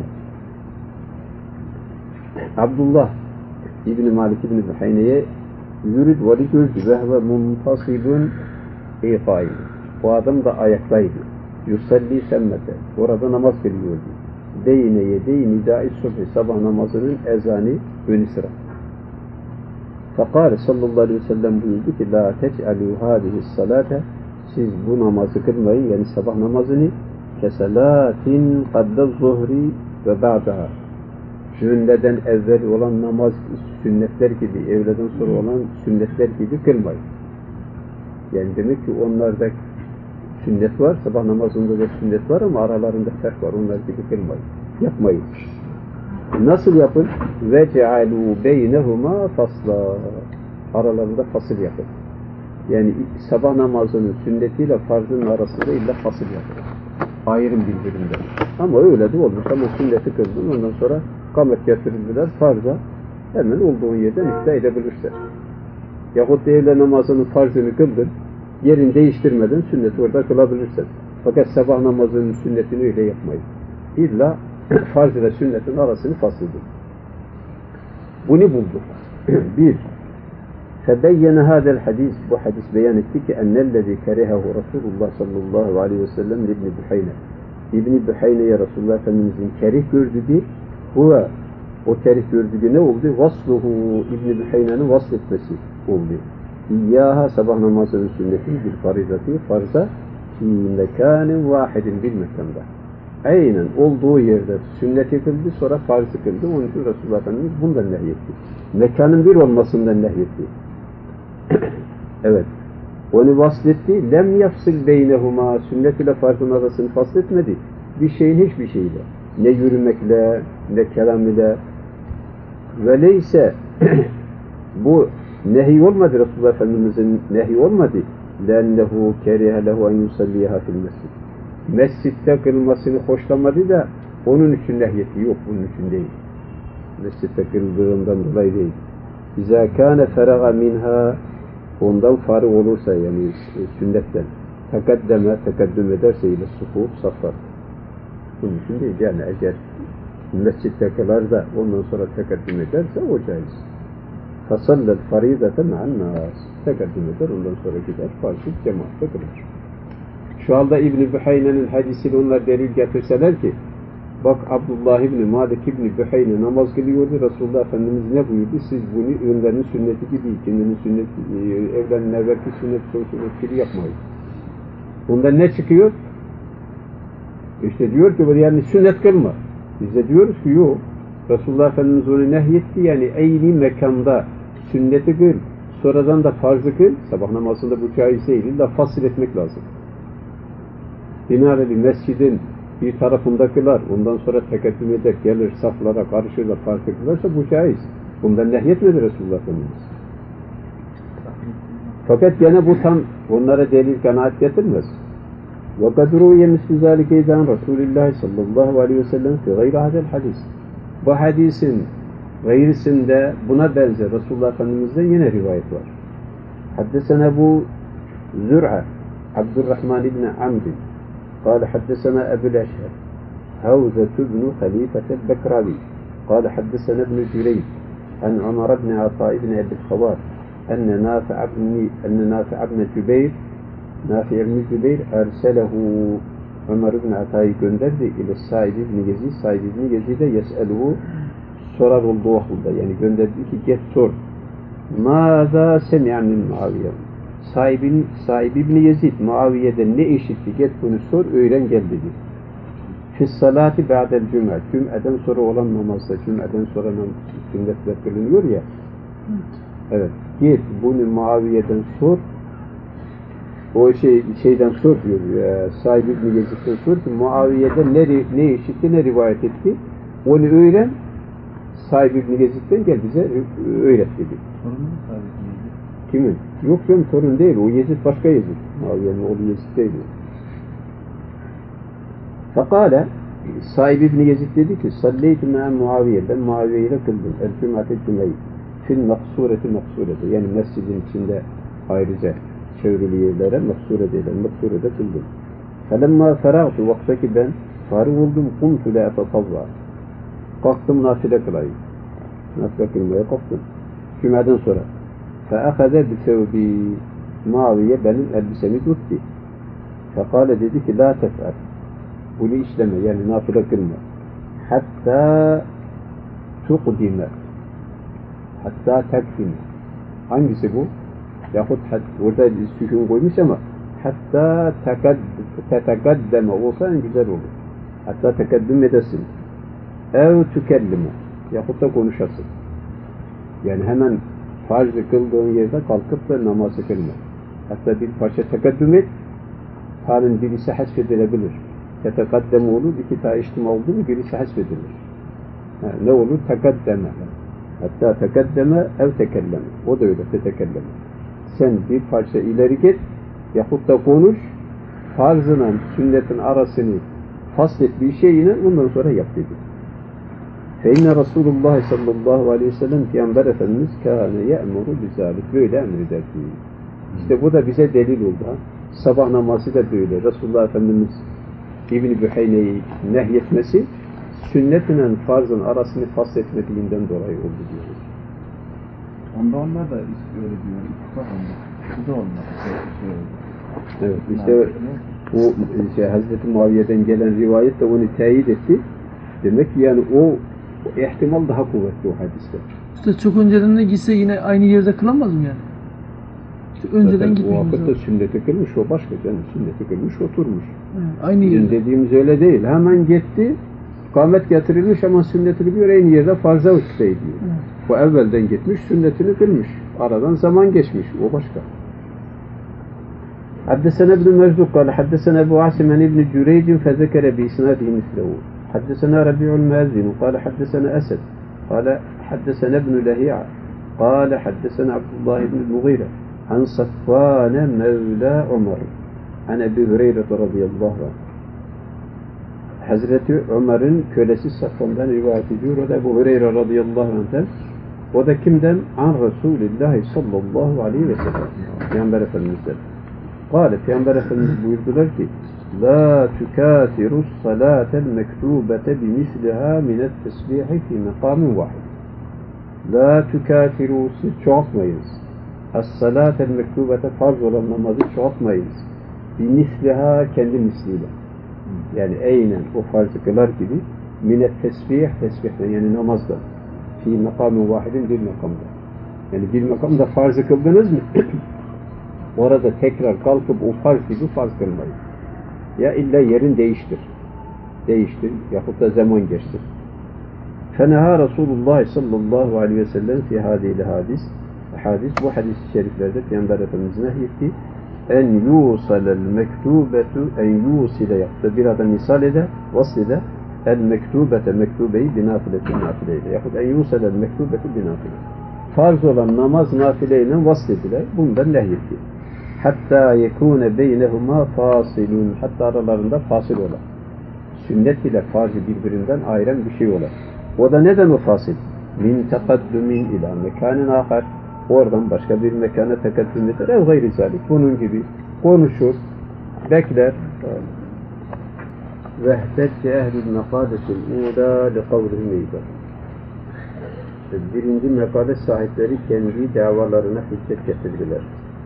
Abdullah ibn Malik ibn Buhayne'ye yürüd ve gördü ve huve muntasibun iqaim. Bu adam da ayaktaydı. Yusalli semmete. Orada namaz kılıyordu. Beyne yedey nidai subhi. Sabah namazının ezanı ön sıra. Fekâle sallallahu aleyhi ve sellem buyurdu ki la tec'alû hâdihi salâte siz bu namazı kılmayın. Yani sabah namazını keselâtin kadde zuhri ve ba'daha. Öğleden evvel olan namaz sünnetler gibi, öğleden sonra olan sünnetler gibi kılmayın. Yani demek ki onlarda sünnet var, sabah namazında da sünnet var ama aralarında fark var. Onlar gibi kılmayın. Yapmayın. Nasıl yapın? Ve cealû beynehuma fasla. Aralarında fasıl yapın. Yani sabah namazının sünnetiyle farzının arasında illa fasıl yapın. Ayrım birbirinden. Ama öyle de olmuş. Ama sünneti kıldın. Ondan sonra kamet getirildiler. Farza hemen olduğun yerden ikna edebilirsin. Yahut devle namazının farzını kıldın. Yerini değiştirmeden sünneti orada kılabilirsin. Fakat sabah namazının sünnetini öyle yapmayın. İlla farz ile sünnetin arasını fasıldır. Bunu bulduk. Bir, febeyyene hadel hadis, bu hadis beyan etti ki ennellezi kerehehu Resulullah sallallahu aleyhi ve sellem İbn-i Buhayne. İbn-i Buhayne'ye Resulullah Efendimizin kerih gördüğü, huve o kerih gördüğü ne oldu? Vasluhu İbn-i Buhayne'nin vasletmesi oldu. İyyâha sabah namazının sünneti bir farizati farza fî mekânin vâhidin bir mekanda. Aynen olduğu yerde sünneti kıldı, sonra farzı kıldı. Onun için Resulullah Efendimiz bundan nehyetti. Mekanın bir olmasından nehyetti. Evet. Onu vasletti. Lem yafsil beynehuma. Sünnet ile farzın arasını fasletmedi. Bir şeyin hiçbir şeyle. Ne yürümekle, ne kelam ile. Veleyse bu nehi olmadı. Resulullah Efendimiz'in nehi olmadı. Lennehu kerihe lehu en yusalliha fil mescid. Mescitte kılmasını hoşlamadı da onun için nehyetti. Yok, bunun için değil. Mescitte kıldığından dolayı değil. İzâ kâne feraga minha ondan farık olursa yani sünnetten tekaddüm ederse ile sufuf saflar. Bunun için değil. Yani eğer mescitte kılar da ondan sonra tekaddüm ederse o caiz. Fasallel farideten annas. Tekaddüm eder ondan sonra gider farkı cemaatte kılar. Şu anda İbn-i Buhayne'nin hadisiyle onlar delil getirseler ki bak Abdullah İbni Malik İbni Buhayne namaz kılıyordu. Resulullah Efendimiz ne buyurdu? Siz bunu önlerinin sünneti gibi, kendinin sünneti, evlenin evvelki sünnet gibi yapmayın. Bundan ne çıkıyor? İşte diyor ki yani sünnet kılma. Biz de diyoruz ki yok. Resulullah Efendimiz onu nehyetti yani eyni mekanda sünneti kıl. Sonradan da farzı kıl. Sabah namazında bu caiz değil. İlla fasıl etmek lazım. Binaenaleyh mescidin bir tarafında kılar, ondan sonra tekaddüm eder, gelir saflara, karışır da fark kılarsa bu caiz. Bundan nehyetmedi Resulullah Efendimiz. Fakat gene bu tam onlara delil kanaat getirmez. وَقَدْ رُوْيَ مِسْلُ ذَٰلِكَ اِذَانْ رَسُولِ اللّٰهِ sallallahu aleyhi ve sellem fi gayri hadel hadis. Bu hadisin gayrisinde buna benzer Resulullah Efendimiz'de yine rivayet var. Haddesena Ebu Zür'a Abdurrahman ibn Amr قال حدثنا أبو الأشهر هوزة بن خليفة البكراوي قال حدثنا ابن جريج عن عمر بن عطاء بن أبي الخوار أن نافع بن جبير أرسله عمر بن عطاء gönderdi ile Said ibn Yezid. Said ibn Yezid'e yes'eluhu sorar olduğu vakitte yani gönderdi ki git sor. Mâzâ semi'a min Muaviye. Said ibn Yezid Muaviye'den ne işitti? Git bunu sor, öğren gel dedi. Fissalati ba'del cüm'e. Cüm'eden sonra olan namazda, cüm'eden sonra sünnetler kılınıyor ya. Evet. Git bunu Muaviye'den sor. O şeyden sor diyor. Said İbni Yezid'den sor ki Muaviye'den ne işitti, ne rivayet etti. Onu öğren. Said İbni Yezid'den gel bize öğret dedi. Sorun mu Said İbni Yezid? Kimin? Yok canım torun değil. O Yezid başka Yezid. Muaviye'nin oğlu Yezid değil. Fekale Said İbni Yezid dedi ki salleytü me'en Muaviye. Ben Muaviye ile kıldım. El-cüm'ate cüm'eyi. Fil maksureti maksureti. Yani mescidin içinde ayrıca çevrili yerlere maksure değil. Maksurede kıldım. Felemma feragtu. Vakta ki ben farık oldum. Kumtu la etatavva. Kalktım nafile kılayım. Nafile kılmaya kalktım. Cüm'eden sonra. Fe'akade bisevbi Muaviye benim elbisemi tuttu. Fekale dedi ki la tef'al. Bunu işleme yani nafile kılma. Hatta tukdime. Hatta tekdime. Hangisi bu? Yahut orada sükun koymuş ama hatta tetekaddeme olsa en güzel olur. Hatta tekaddüm edesin. Ev tükellime. Yahut da konuşasın. Yani hemen farz-ı kıldığın yerde kalkıp da namazı kılma. Hatta bir parça tekaddüm et. Halin birisi hasfedilebilir. Tetekaddeme olur. İki tane içtima oldu mu birisi hasfedilir. Ne olur? Tekaddeme. Hatta tekaddeme ev tekelleme. O da öyle. Tetekelleme. Sen bir parça ileri git yahut da konuş. Farzla sünnetin arasını faslet bir şeyine ondan sonra yap dedi. Feinne Resulullah sallallahu aleyhi ve sellem Peygamber Efendimiz kâne ye'muru bizâlik. Böyle emreder diyor. İşte bu da bize delil oldu. Sabah namazı da böyle. Resulullah Efendimiz İbn-i Büheyne'yi nehyetmesi sünnetiyle farzın arasını fasletmediğinden dolayı oldu diyor. Onda onlar da öyle diyor. İttifak onda. Bu da olmaz. Evet. İşte bu Hazreti Muaviye'den gelen rivayet de onu teyit etti. Demek ki yani o ihtimal daha kuvvetli o hadiste. İşte çok önceden de gitse yine aynı yerde kılamaz mı yani? İşte önceden gitmiş. O vakitte sünneti kılmış, o başka canım. Sünneti kılmış, oturmuş. Aynı yerde. Dediğimiz öyle değil. Hemen gitti, kâmet getirilmiş ama sünnetini kılıyor, aynı yerde farza vakitte ediyor. O evvelden gitmiş, sünnetini kılmış. Aradan zaman geçmiş, o başka. حدثنا ابن مرزوق قال حدثنا أبو عاصم عن ابن جريج فذكر بإسناده مثله حدثنا ربيع المازن قال حدثنا أسد قال حدثنا ابن لهيعة قال حدثنا عبد الله بن المغيرة عن صفوان مولى عمر عن أبي هريرة رضي الله عنه Hazreti Ömer'in kölesi Safvan'dan rivayet ediyor. O da Ebu Hureyre radıyallahu anh'ten. O da kimden? An Resulillahi sallallahu aleyhi ve sellem. Peygamber Efendimiz'den. Kâle, Peygamber Efendimiz buyurdular ki La tükâfiru salâtel mektûbete bimisliha minet tesbihi fi mekâmin vahid. La tükâfiru, siz çoğaltmayınız. As-salâtel mektûbete, farz olan namazı çoğaltmayınız. Bimisliha, kendi misliyle. Yani aynen o farzı kılar gibi minet tesbih, tesbihten yani namazda. Fi mekâmin vahidin, bir makamda. Yani bir makamda farzı kıldınız mı? Orada tekrar kalkıp o farz gibi farz kılmayın. Ya illa yerin değiştir. Değiştir. Yahut da zaman geçtir. Feneha Resulullah sallallahu aleyhi ve sellem fi hadîl hadis. Bu hadis-i şeriflerde Peygamber Efendimiz nehyetti. En yusalel mektubetu en yusile yaptı. Bir adam misal eder, vasl eder. El mektubete, mektubeyi binafiletin nafileyle. Yahut en yusalel mektubetu binafile. Farz olan namaz nafileyle vasl edilir. Bundan nehyetti. Hatta yekune beynehuma fasilun. Hatta aralarında fasıl olan. Sünnet ile farzı birbirinden ayıran bir şey olan. O da neden o fasil? Min tekaddumin ila mekanin ahar. Oradan başka bir mekana tekaddüm eder. Ev gayri zalik. Bunun gibi konuşur, bekler. Vehdetçe ehlül mekadetil ula li kavlihim eyber. Birinci mekale sahipleri kendi davalarına hüccet getirdiler.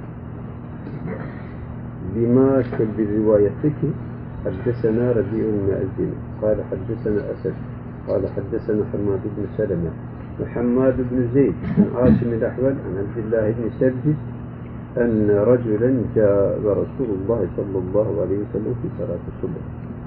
Lima bir rivayette ki حدثنا ربيع المؤذن قال حدثنا أسد قال حدثنا حماد بن سلمة وحماد بن زيد عن عاصم الأحول عن عبد الله بن سرجس أن رجلا جاء رسول الله صلى الله عليه وسلم في صلاة الصبح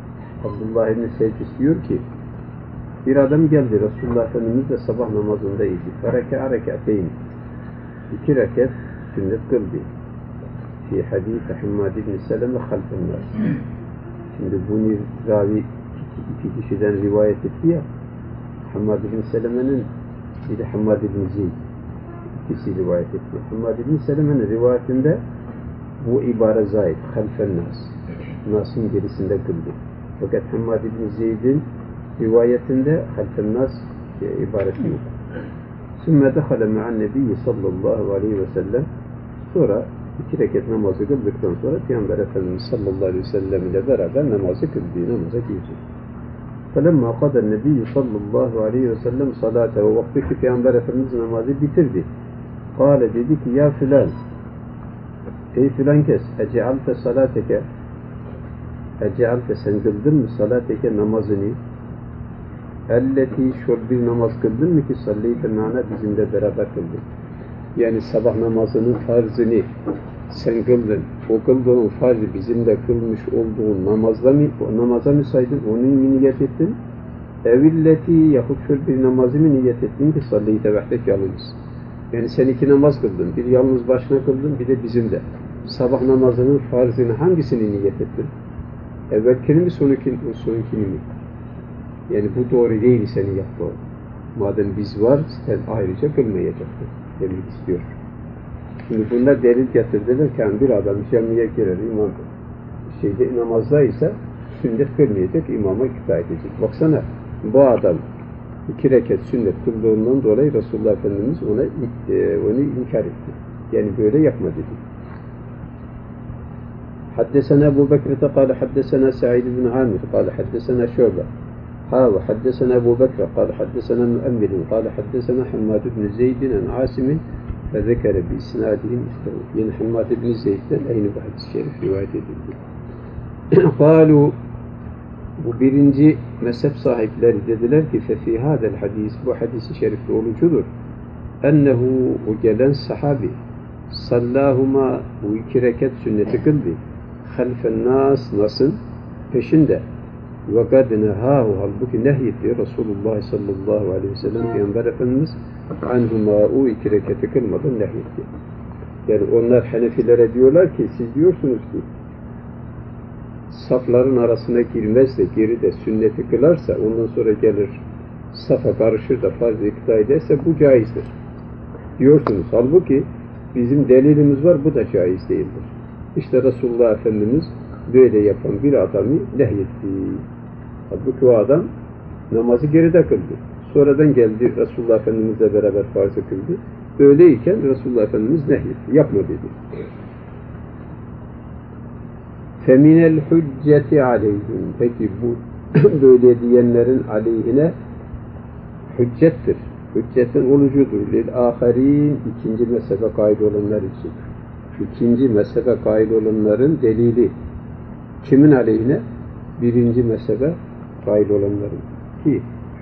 Abdullah İbni Sevcis diyor ki, bir adam geldi, Resulullah Efendimiz de sabah namazındaydı. Fereke reketeyn. 2 rekat sünnet kıldı. Fi hadis Hammad İbni Seleme halfen nas. Şimdi bunu ravi iki kişiden rivayet etti ya. Hammad İbni Seleme'nin bir de Hammad İbni Zeyd. İkisi rivayet etti. Hammad İbni Seleme'nin rivayetinde bu ibare zayıf. Halfen nas. Nas'ın gerisinde kıldı. Fakat Hammad İbni Zeyd'in rivayetinde halfen nas ibareti yok. Sümme dehale me'an nebiyyi sallallahu aleyhi ve sellem. Sonra 2 rekat namazı kıldıktan sonra Peygamber Efendimiz sallallahu aleyhi ve sellem ile beraber namazı kıldı, namaza girdi. فَلَمَّا قَدَ النَّبِيُّ sallallahu aleyhi ve sellem salate, o vakti ki Peygamber Efendimiz namazı bitirdi. Kâle dedi ki, ya filan, ey filan kes, ece'alte salateke, ece'alte sen kıldın mı salateke namazını, elleti şol bir namaz kıldın mı ki salleyte me'ana bizimle beraber kıldın. Yani sabah namazının farzını sen kıldın. O kıldığın farzı bizimle kılmış olduğun namaza mı saydın? Onu mu niyet ettin? Evilleti yahut şöyle bir namazı mı niyet ettin ki salleyte vahdek yalnız. Yani sen 2 namaz kıldın. Bir yalnız başına kıldın, bir de bizimle. Sabah namazının farzını hangisini niyet ettin? Evvelkini mi sonunkini mi? Yani bu doğru değil senin yaptığın. Madem biz var, sen ayrıca kılmayacaksın. Demek istiyor. Şimdi bunlar delil getirdiler ki bir adam camiye girer, imam namazdaysa sünnet kılmayacak, imama ikna edecek. Baksana, bu adam 2 rekat sünnet kıldığından dolayı Resulullah Efendimiz onu inkar etti. Yani böyle yapma dedi. Haddesena Ebu Bekir'te kâle haddesena Sa'id ibn Amir kâle haddesena Şöbe وحدثنا أبو بكر قال حدثنا مؤمل قال حدثنا حماد بن زيد عن عاصم فذكر بإسنادهم مثله. Yani Hammad ibn Zeyd'den aynı bu hadis-i şerif rivayet edildi. قالوا, bu birinci mezhep sahipleri dediler ki ففي هذا الحديث, bu hadis-i şerifte olucudur. Ennehu, o gelen sahabi sallahuma, bu 2 rekat sünneti kıldı. Halfen nas, nasın peşinde. Ve kadnehahu, halbuki nehyetti Resulullah sallallahu aleyhi ve sellem Peygamber Efendimiz anhuma, o 2 rekatı kılmadan nehyetti. Yani onlar Hanefilere diyorlar ki, siz diyorsunuz ki safların arasına girmez de geride sünneti kılarsa ondan sonra gelir safa karışır da farz-ı ikta ederse bu caizdir diyorsunuz. Halbuki bizim delilimiz var, bu da caiz değildir. İşte Resulullah Efendimiz böyle yapan bir adamı nehyetti. Halbuki o adam namazı geride kıldı. Sonradan geldi Resulullah Efendimizle beraber farz kıldı. Böyleyken Resulullah Efendimiz nehyetti. Yapma dedi. فَمِنَ الْحُجَّةِ عَلَيْهِمْ. Peki bu böyle diyenlerin aleyhine hüccettir. Hüccetin olucudur. لِلْآخَرِينَ, ikinci mezhebe kaid olanlar için. İkinci mezhebe kaid olanların delili. Kimin aleyhine? Birinci mezhebe kaid olanların. Ki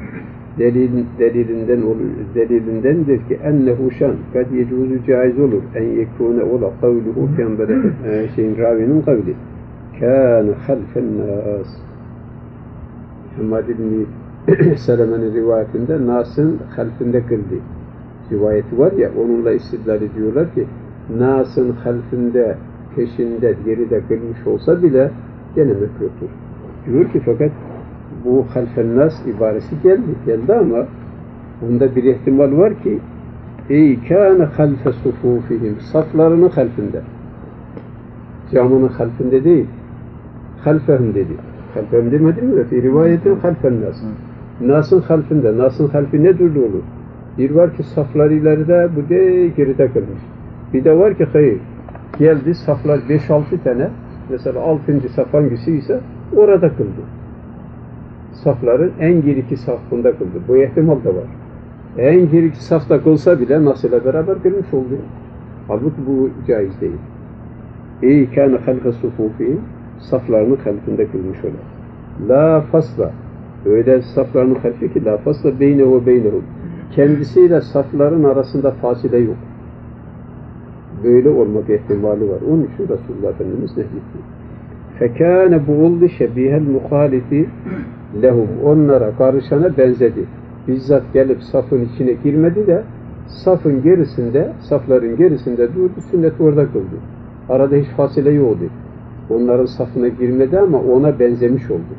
delilindendir ki ennehu şan kad yecuzu caiz olur en yekune ola kavluhu peygamberin ravinin kavli kâne halfen nas. Hammad ibn Seleme'nin rivayetinde Nas'ın halfinde kıldı rivayeti var ya, onunla istidlal ediyorlar ki Nas'ın halfinde, peşinde, geride kılmış olsa bile gene mekruhtur. Diyor ki fakat bu halfen nas ibaresi geldi ama bunda bir ihtimal var ki ey kâne halfe sufufihim, saflarının halfinde, camının halfinde değil, halfehum dedi. Halfehum demedi mi? Fi rivayetin halfen nas. Nas'ın halfinde. Nas'ın halfi ne türlü olur? Bir var ki saflar ileride, bu de geride kılmış. Bir de var ki hayır, geldi saflar 5-6 tane, mesela 6. saf hangisi ise orada kıldı. Safların en geriki safında kıldı. Bu ihtimal da var. En geriki safta kılsa bile Nas'la beraber kılmış oldu. Halbuki bu caiz değil. Ey kâne halfe sufufihim, saflarının halfinde kılmış olan. La fasla, öyle saflarının halfi ki la fasla beynehu beynehu, kendisiyle safların arasında fasile yok. Böyle olmak ihtimali var. Onun için Resulullah Efendimiz nehyetti. Fekâne bu oldu şebihel muhalifi lehum. Onlara karışana benzedi. Bizzat gelip safın içine girmedi de safın gerisinde, safların gerisinde durdu, sünnet orada kıldı. Arada hiç fasile yoktu. Onların safına girmedi ama ona benzemiş oldu.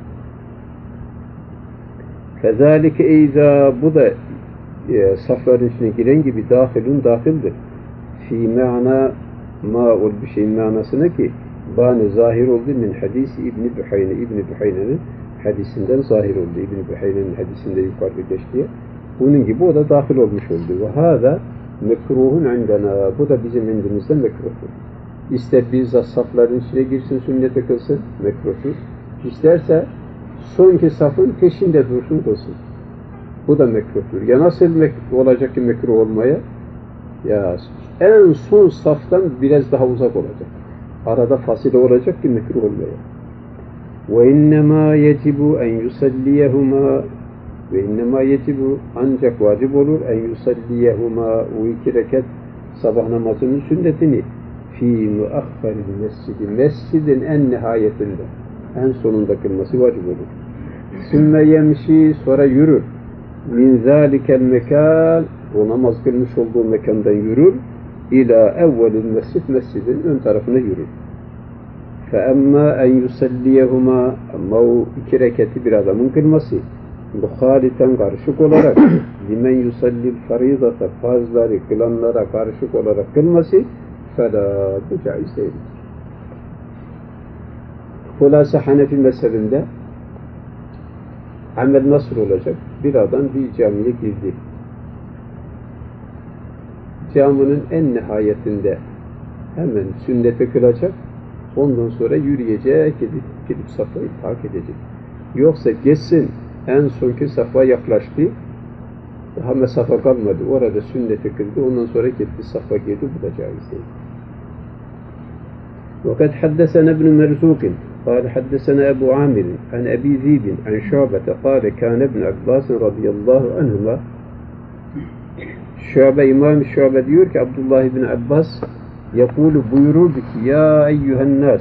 Fezalike eyza, bu da safların içine giren gibi dahildir. Fi ma'na ma'ul bir şeyin manasına ki bana zahir oldu min hadisi İbn-i Bühayne. İbn-i Bühayne'nin hadisinden zahir oldu. İbn-i Bühayne'nin hadisinde yukarıda geçti. Bunun gibi o da dahil olmuş oldu. Ve hâzâ mekruhun indena. Bu da bizim indimizde mekruhtur. İster bizzat safların içine girsin, sünnete kılsın, mekruhtur. İsterse sonki safın peşinde dursun, kılsın. Bu da mekruhtur. Ya nasıl olacak ki mekruh olmaya? Ya en son saftan biraz daha uzak olacak. Arada fasile olacak ki mekruh olmaya. وَاِنَّمَا يَجِبُ اَنْ يُسَلِّيَهُمَا ve innema yecibu, ancak vacip olur en yusalliyehuma, o iki rekat sabah namazının sünnetini fi muahharil mescidi, mescidin en nihayetinde, en sonunda kılması vacip olur. Sümme yemşi, sonra yürür. Min zâlikel mekan, o namaz kılmış olduğu mekandan yürür. İlâ evvelil mescid, mescidin ön tarafına yürür. Fe emmâ en yusalliyehuma, ama o iki rekati bir adamın kılması muhaliten, karışık olarak limen yusallil faridata, farzları kılanlara karışık olarak kılması fela, bu caiz değildir. Hulasa Hanefi mezhebinde amel nasıl olacak? Bir adam bir camiye girdi. Caminin en nihayetinde hemen sünnete kılacak, ondan sonra yürüyecek, gidip safhayı takip edecek. Yoksa geçsin, en sonki safa yaklaştı, daha mesafe kalmadı, orada sünneti kıldı, ondan sonra gitti safa girdi, bu da caiz değil. وَقَدْ حَدَّثَنَا ابْنُ مَرْزُوقٍ قال حدثنا أبو عامر عن أبي ذئب عن شعبة قال كان ابن عباس رضي الله عنهما. Şuabe, İmam Şuabe diyor ki Abdullah ibn Abbas yakulu, buyururdu ki ya eyyühen nas,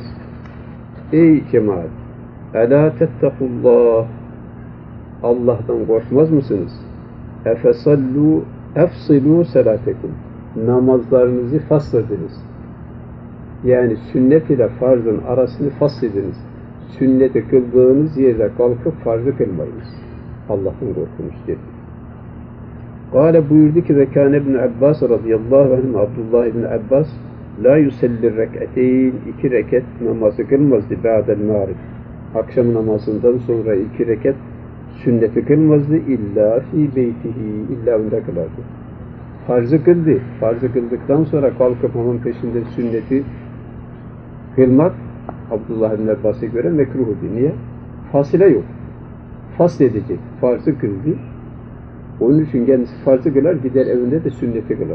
ey cemaat, elâ tettekullah, Allah'tan korkmaz mısınız? Efesallu efsilu salatekum, namazlarınızı faslediniz. Yani sünnet ile farzın arasını faslediniz. Sünneti kıldığınız yerde kalkıp farzı kılmayınız. Allah'tan korkunuz dedi. Kâle, buyurdu ki ve kâne ibn Abbas radıyallahu anh, Abdullah ibn Abbas la yusellir rek'ateyn, iki rekat namazı kılmazdı ba'del mağrib, akşam namazından sonra iki rekat sünneti kılmazdı illa fi beytihi, illa onda kılardı. Farzı kıldı. Farzı kıldıktan sonra kalkıp onun peşinde sünneti kılmak Abdullah ibn Abbas'a göre mekruhdu. Niye? Fasile yok. Fasl edecek. Farzı kıldı. Onun için kendisi farzı kılar, gider evinde de sünneti kılar.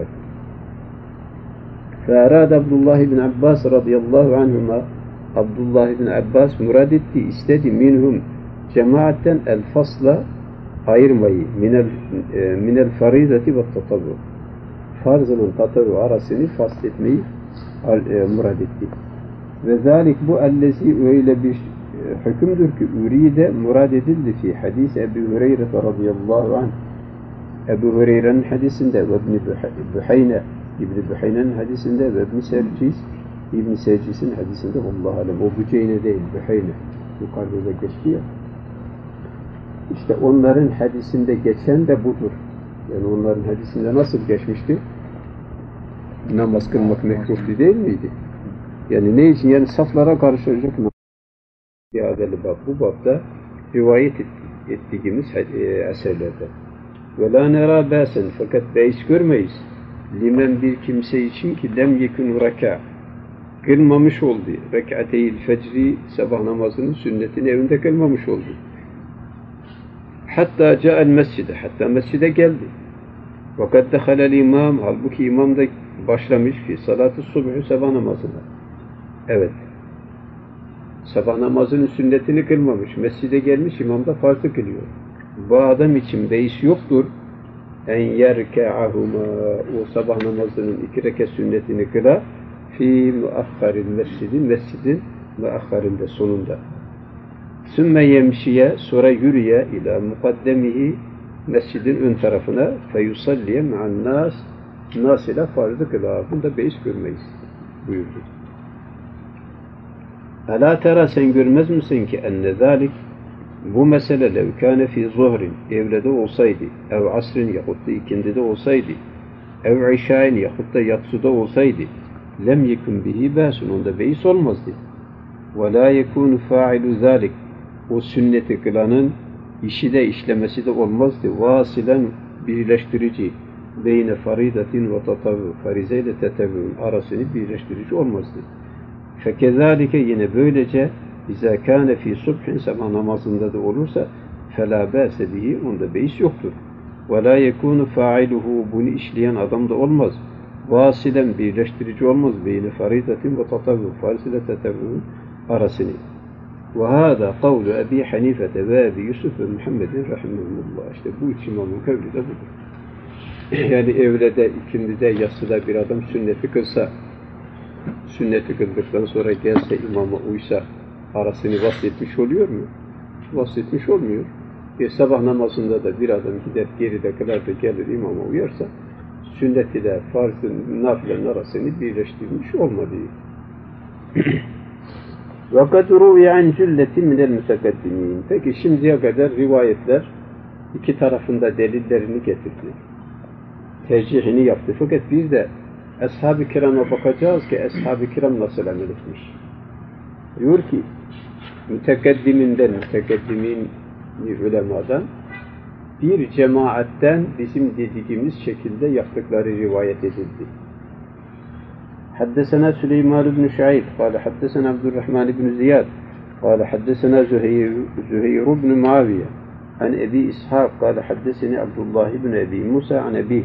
فَاَرَادَ Abdullah ibn Abbas radıyallahu anhuma, Abdullah ibn Abbas murad etti, istedi minhum, cemaatten el fasla, ayırmayı, minel faridati ve tatavvu, farzının tatavvu arasını fasletmeyi murad etti. Ve zalik, bu ellezi, öyle bir hükümdür ki üride murad edildi fi hadis Ebu Hureyre radıyallahu anh, Ebu Hureyre'nin hadisinde ve İbn-i Bühayne, İbn-i Bühayne'nin hadisinde ve İbn-i Sercis'in hadisinde, Allahu alem, o Büceyne değil, Bühayne, yukarıda geçti ya. İşte onların hadisinde geçen de budur. Yani onların hadisinde nasıl geçmişti? Namaz kılmak mekruhtu değil miydi? Yani ne için? Yani saflara karışacak mı? İadeli bab, bu babda rivayet ettiğimiz eserlerde. Ve la nera bâsen, fakat beis görmeyiz. Limen, bir kimse için ki lem yekun reka, kılmamış oldu. Rek'ateyil fecri, sabah namazının sünnetini evinde kılmamış oldu. Hatta ca'el mescide, hatta mescide geldi. Fakat dehalel imam, halbuki imam da başlamış ki salat-ı subhü, sabah namazına. Evet. Sabah namazının sünnetini kılmamış. Mescide gelmiş, imam da farzı kılıyor. Bu adam için beis yoktur. En yerke'ahuma, o sabah namazının iki rekat sünnetini kıla fi muahharil mescidi, mescidin ve ahharinde sonunda. Sümme yemşiye sonra yürüye ila mukaddemihi mescidin ön tarafına feyusalliye ma'an nas ile farzı kıla. Bunda beis görmeyiz buyurdu. Alâ tera sen görmez misin ki enne zâlik bu mesele levkâne fî zuhrin evlede olsaydı ev asrin yahut da ikindide olsaydı ev işâin yahut da yatsıda olsaydı lem yekun bihi bâsun onda beis olmazdı. Ve lâ yekûnu fâilu zâlik o sünneti kılanın işi de işlemesi de olmazdı. Vasilen birleştirici beyne faridatin ve tatavvü farize ile tetevvün arasını birleştirici olmazdı. Fekezalike yine böylece İzâ kâne fî subhin sabah namazında da olursa felâ bâse bihi onda beis yoktur. Ve lâ yekûnu fâiluhu bunu işleyen adam da olmaz. Vasilen birleştirici olmaz. Beyni faridatin ve tatavvü fariz ile tetevvün arasını. Ve hâdâ kavlu Ebi Hanifete ve Ebi Yusuf ve Muhammedin rahimahullah. İşte bu üç imamın kavli de budur. Yani evlede, ikindide, yatsıda bir adam sünneti kılsa, sünneti kıldıktan sonra gelse imama uysa arasını vasletmiş oluyor mu? Vasletmiş olmuyor. Sabah namazında da bir adam gider geride kılar da gelir imama uyarsa sünnet ile farzın, nafilenin arasını birleştirmiş olmadı. وَقَدْ رُوِيَ عَنْ جُلَّةٍ مِنَ الْمُتَقَدِّمِينَ Peki şimdiye kadar rivayetler iki tarafında delillerini getirdi. Tercihini yaptı. Fakat biz de Ashab-ı Kiram'a bakacağız ki Ashab-ı Kiram nasıl amel etmiş. Diyor ki mütekaddimin ulemadan bir cemaatten bizim dediğimiz şekilde yaptıkları rivayet edildi. Haddesena Süleyman ibn Şaib قال حدثنا Abdurrahman ibn Ziyad قال حدثنا زهير ibn Muaviye عن أبي إسحاق قال حدثني عبد الله بن أبي موسى عن أبيه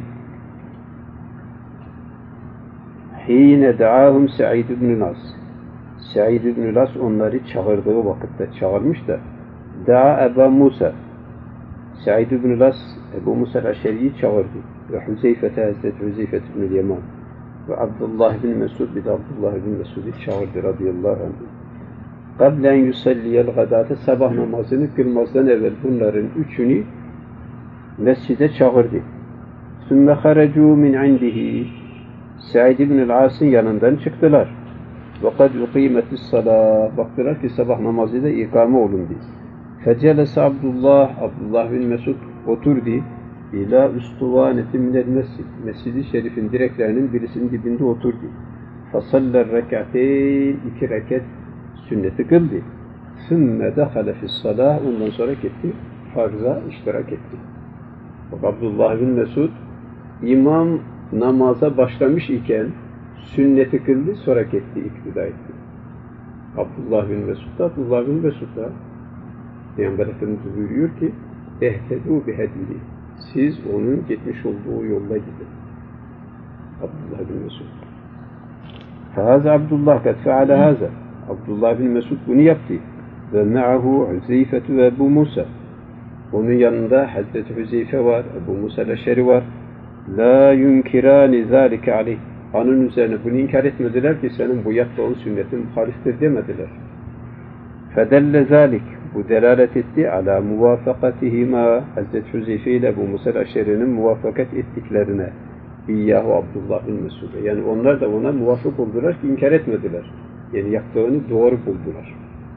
حين دعاهم سعيد بن Nas Said ibn Las onları çağırdığı vakitte çağırmış da Da'a Ebu Musa Said ibn Las Ebu Musa el-Aşeri'yi çağırdı ve Hüzeyfe'te Hazreti Hüzeyfe ibn Yaman ve Abdullah bin Mesud bir de Abdullah bin Mesud'u çağırdı radıyallahu anh. Kablen yusalliyel gadate sabah namazını kılmazdan evvel bunların üçünü mescide çağırdı. Sümme harecu min indihi Said ibn As'ın yanından çıktılar. Ve kad uqimetis salah baktılar ki sabah namazı da ikame olundu. Fecelese Abdullah bin Mesud oturdu. İlâ üstuvanetin minel mescid. Mescid-i Şerif'in direklerinin birisinin dibinde oturdu. Fasaller rek'ateyn 2 rekat sünneti kıldı. Sümme dehale fissalah ondan sonra gitti. Farza iştirak etti. Abdullah bin Mesud imam namaza başlamış iken sünneti kıldı sonra gitti iktida etti. Abdullah bin Mesud da Peygamber Efendimiz buyuruyor ki ehtedû bihedihi siz onun gitmiş olduğu yolda gidin. Abdullah bin Mesud. Fehâze Abdullah kad feale hâze. Abdullah bin Mesud bunu yaptı. Ve me'ahu Hüzeyfetu ve Ebu Musa. Onun yanında Hazreti Hüzeyfe var, Ebu Musa el-Eşeri var. La yunkirâni zâlike aleyh. Onun üzerine bunu inkar etmediler ki senin bu yaptığın sünnetin muhaliftir demediler. Fedelle zâlik. Bu delalet etti ala muvafakatihima Hazreti Hüzeyfe ile Ebu Musa el-Eşeri'nin muvaffakat ettiklerine İyyahu Abdullah bin Mesud'a. Yani onlar da ona muvafık oldular ki inkar etmediler. Yani yaptığını doğru buldular.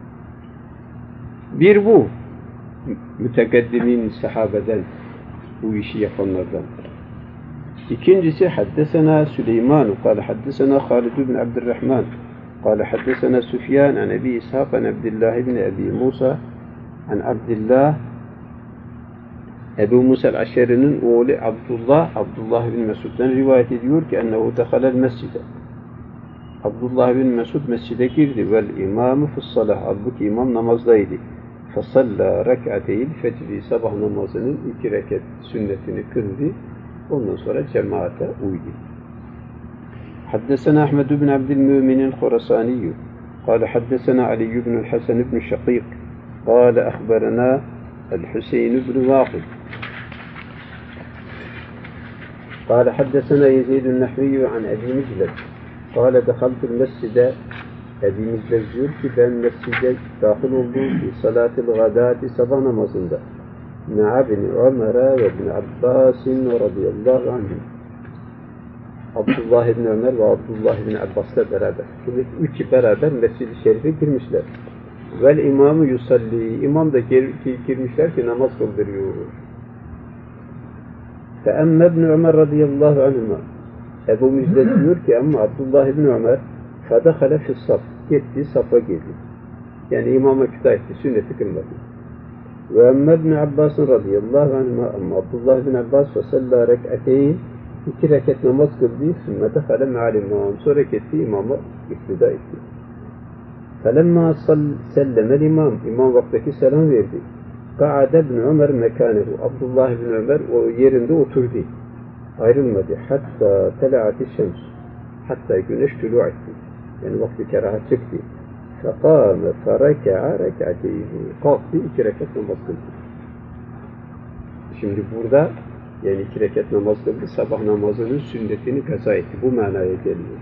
Bir bu mütekaddimin sahabeden bu işi yapanlardan. İkincisi haddesena Süleyman قال حدثنا خالد بن عبد الرحمن قال حدثنا سفيان عن أبي إسحاق عن عبد الله بن أبي موسى عن عبد الله Ebu Musa el-Aşeri'nin oğlu Abdullah bin Mesud'dan rivayet ediyor ki ennehu dehalel mescide. Abdullah bin Mesud mescide girdi vel imamı fıssalah. Halbuki imam namazdaydı. Fasalla rek'ateyil fecri sabah namazının 2 rekat sünnetini kıldı. Ondan sonra cemaate uydu. Haddesena Ahmed bin Abdülmümin el-Khurasani قال حدثنا علي بن الحسن بن شقيق قال أخبرنا الحسين بن واقد قال حدثنا يزيد النحوي عن أبي مجلد قال دخلت المسجد Ebimiz diyor ki ben mescide dahil oldum ki salat-ı gadati sabah namazında. Ma'a bin Ömer'e ve bin Abbas'in radıyallahu anhüm. Abdullah ibn Ömer ve Abdullah ibn Abbas'la beraber. Şimdi üçü beraber Mescid-i Şerif'e girmişler. Vel imamı yusalli. İmam da girmişler ki namaz kıldırıyor. Feemme ibn Ömer radıyallahu anhuma. Ebu Müjde diyor ki ama Abdullah ibn Ömer fedehale fissaf. Gitti, safa girdi. Yani imama kütah etti, sünneti kılmadı. Ve emme ibn Abbas radıyallahu anhuma ama Abdullah ibn Abbas fesella rek'ateyn 2 rekat namaz kıldı. Sümme dehale me'al imam. Sonra gitti, imama iktida etti. Felemma sellemel imam. İmam vaktaki selam verdi. Ka'ade ibn Ömer mekanehu. Abdullah ibn Ömer o yerinde oturdu. Ayrılmadı. Hatta tela'ati şems. Hatta güneş tulu etti. Yani vakti keraha çıktı. Fekâme fereka'a rek'ateyni. Kalktı, 2 rekat namaz kıldı. Şimdi burada yani 2 rekat namaz kıldı, sabah namazının sünnetini kaza etti. Bu manaya geliyor.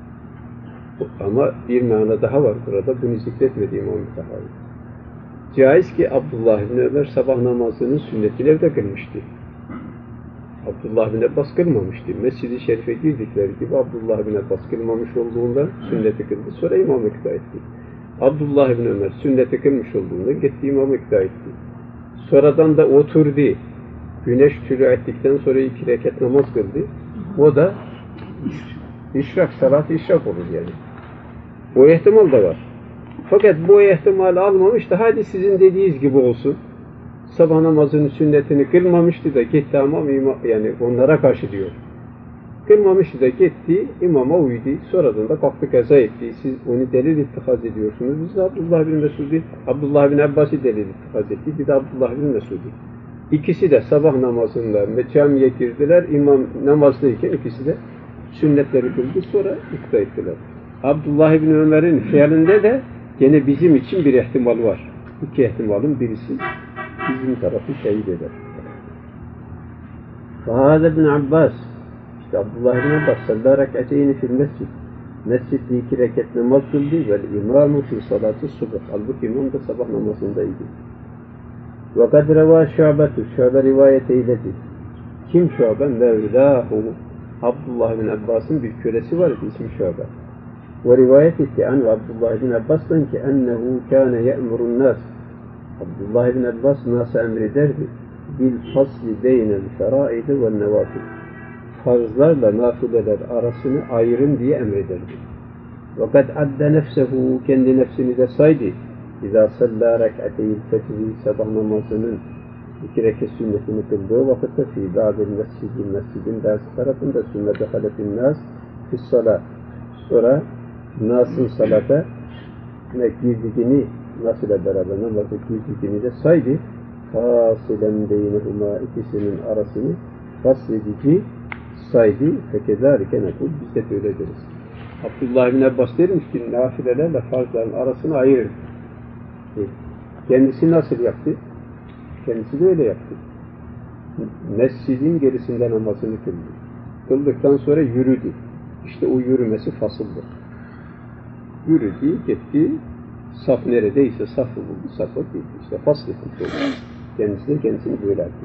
Ama bir mana daha var burada. Bunu zikretmedi İmam-ı Tahavi. Caiz ki Abdullah bin Ömer sabah namazının sünnetini evde kılmıştı. Abdullah bin Abbas kılmamıştı. Mescid-i Şerif'e girdikleri gibi Abdullah bin Abbas kılmamış olduğundan sünneti kıldı. Sonra imam ikna etti. Abdullah bin Ömer sünneti kılmış olduğundan gitti imam ikna etti. Sonradan da oturdu. Güneş tülü ettikten sonra 2 rekat namaz kıldı. O da işrak, salat işrak olur yani. O ihtimal da var. Fakat bu ihtimali almamış da hadi sizin dediğiniz gibi olsun. Sabah namazının sünnetini kılmamıştı da gitti ama yani onlara karşı diyor. Kılmamıştı da gitti, imama uydu. Sonradan da kalktı kaza etti. Siz onu delil ittihaz ediyorsunuz. Biz de Abdullah bin Mesud'i, Abdullah bin Abbas'ı delil ittihaz etti. Bir de Abdullah bin Mesud'i. İkisi de sabah namazında camiye girdiler. İmam namazdayken ikisi de sünnetleri kıldı. Sonra ikna ettiler. Abdullah bin Ömer'in fiilinde de gene bizim için bir ihtimal var. 2 ihtimalın birisi bizim tarafı şehit eder. Fahâze bin Abbas, işte Abdullah bin Abbas sallâ rek'ateyni fil mescid. Mescidde 2 rekat namaz kıldı ve imâmu fil salâti subh. Halbuki imam da sabah namazındaydı. Ve kad revâ Şu'betu, Şu'be rivayet eyledi. Kim Şu'be? Mevlâhu. Abdullah bin Abbas'ın bir kölesi var idi, ismi Şu'be. Ve rivayet etti an Abdullah bin Abbas'tan ki ennehu kâne ye'murun nâs. Abdullah bin Abbas nasıl emrederdi? Bil fasli beynel feraidi ve nevafil. Farzlarla nafileler arasını ayırın diye emrederdi. Ve kad adde nefsehu, kendi nefsini de saydı. İzâ sallâ rek'ateyil fecri, sabah namazının 2 rekat sünnetini kıldığı vakitte fî ba'dil mescidin bazı tarafında sünnet dehaletin nas fissalâ. Sonra Nas'ın salata girdiğini nasıl beraber namazı girdiğini de saydı. Fasilen beynehuma, ikisinin arasını fasledici saydı. Fekezârike nekul, biz de böyle deriz. Abdullah bin Abbas dermiş ki nafilelerle farzların arasını ayırır. Kendisi nasıl yaptı? Kendisi de öyle yaptı. Mescidin gerisinde namazını kıldı. Kıldıktan sonra yürüdü. İşte o yürümesi fasıldır. Yürüdü, gitti, saf neredeyse safı buldu, safa gitti. İşte fasıl etmiş oldu. Kendisi de kendisini böyle etti.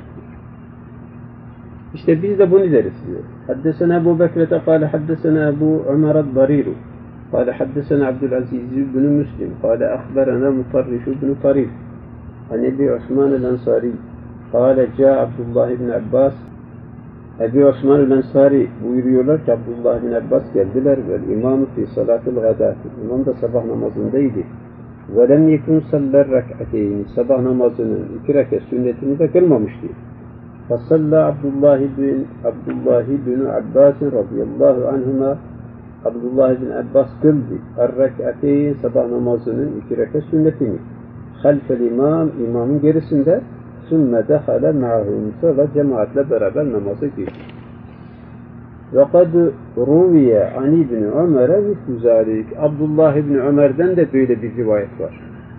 İşte biz de bunu deriz diyor. Haddesena Ebu Bekir'e kâle haddesena Ebu Ömer el-Dariru kâle haddesena Abdülaziz ibn Müslim kâle akhberana Mutarriş ibn Tarif an Ebi Osman el-Ensari kâle ca Abdullah ibn Abbas. Ebi Osman el-Ensari buyuruyorlar ki Abdullah bin Abbas geldiler ve imamı fi salatil gadati. İmam da sabah namazındaydı. Ve lem yekun sallar rek'ateyni. Sabah namazının 2 rekat sünnetini de kılmamıştı. Fasalla Abdullah bin Abbas radıyallahu anhuma. Abdullah bin Abbas kıldı. Er-rek'ateyn, sabah namazının 2 rekat sünnetini. Halfel imam, imamın gerisinde. Sümme dehale ma'hum, sonra cemaatle beraber namaza girdi. Ve kad ruviye an İbni Ömer'e mislu zalik. Abdullah İbni Ömer'den de böyle bir rivayet var.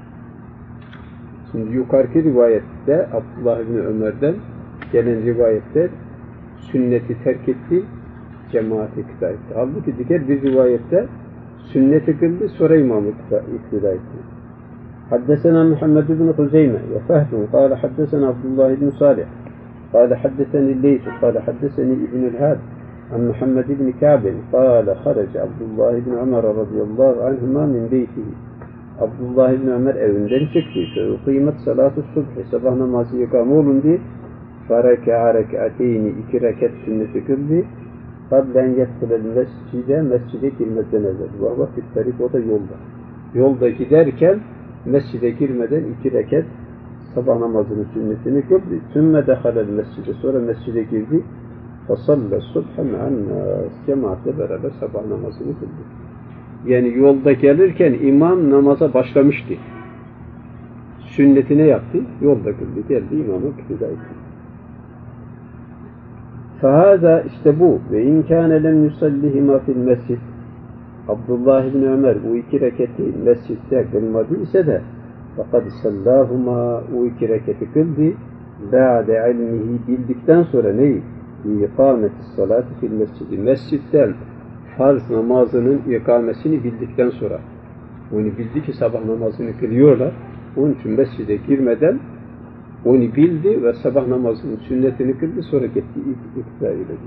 Şimdi yukarıki rivayette Abdullah İbni Ömer'den gelen rivayette sünneti terk etti, cemaati ikna etti. Halbuki diğer bir rivayette sünneti kıldı, sonra imamı iktida etti. Haddesena Muhammed ibn Huzeyme ve Fehdun kâle haddesena Abdullah ibn Salih kâle haddeseni Leysu kâle haddeseni İbnül Had an Muhammed ibn Kâbin kâle harece Abdullah ibn Ömer radıyallahu anhuma min beytihi. Abdullah ibn Ömer evinden çıktı. Kıymet salatu subhi, sabah namazı ikame olundu. Fareka rek'ateyni, 2 rekat sünneti kıldı. Kablen yedhulel mescide girmeden evvel. Vahva fit-tarik, o da yolda. Yolda giderken mescide girmeden 2 rekat sabah namazının sünnetini kıldı. Sümme dehalel mescide, sonra mescide girdi. Fasalle subhe me'an-nas, cemaatle beraber sabah namazını kıldı. Yani yolda gelirken imam namaza başlamıştı. Sünnetine yaptı, yolda kıldı, geldi imamı iktida etti. Fahada, işte bu. Ve inkâne lem yusallihima fil mescid. Abdullah ibn Ömer bu 2 reketi mescitte kılmadı ise de fakat sallahuma, o 2 reketi kıldı. Ba'de ilmihi, bildikten sonra neyi? İkametis salati fil mescidi. Mescitten farz namazının ikamesini bildikten sonra, onu bildi ki sabah namazını kılıyorlar, onun için mescide girmeden onu bildi ve sabah namazının sünnetini kıldı, sonra gitti iktidar edildi.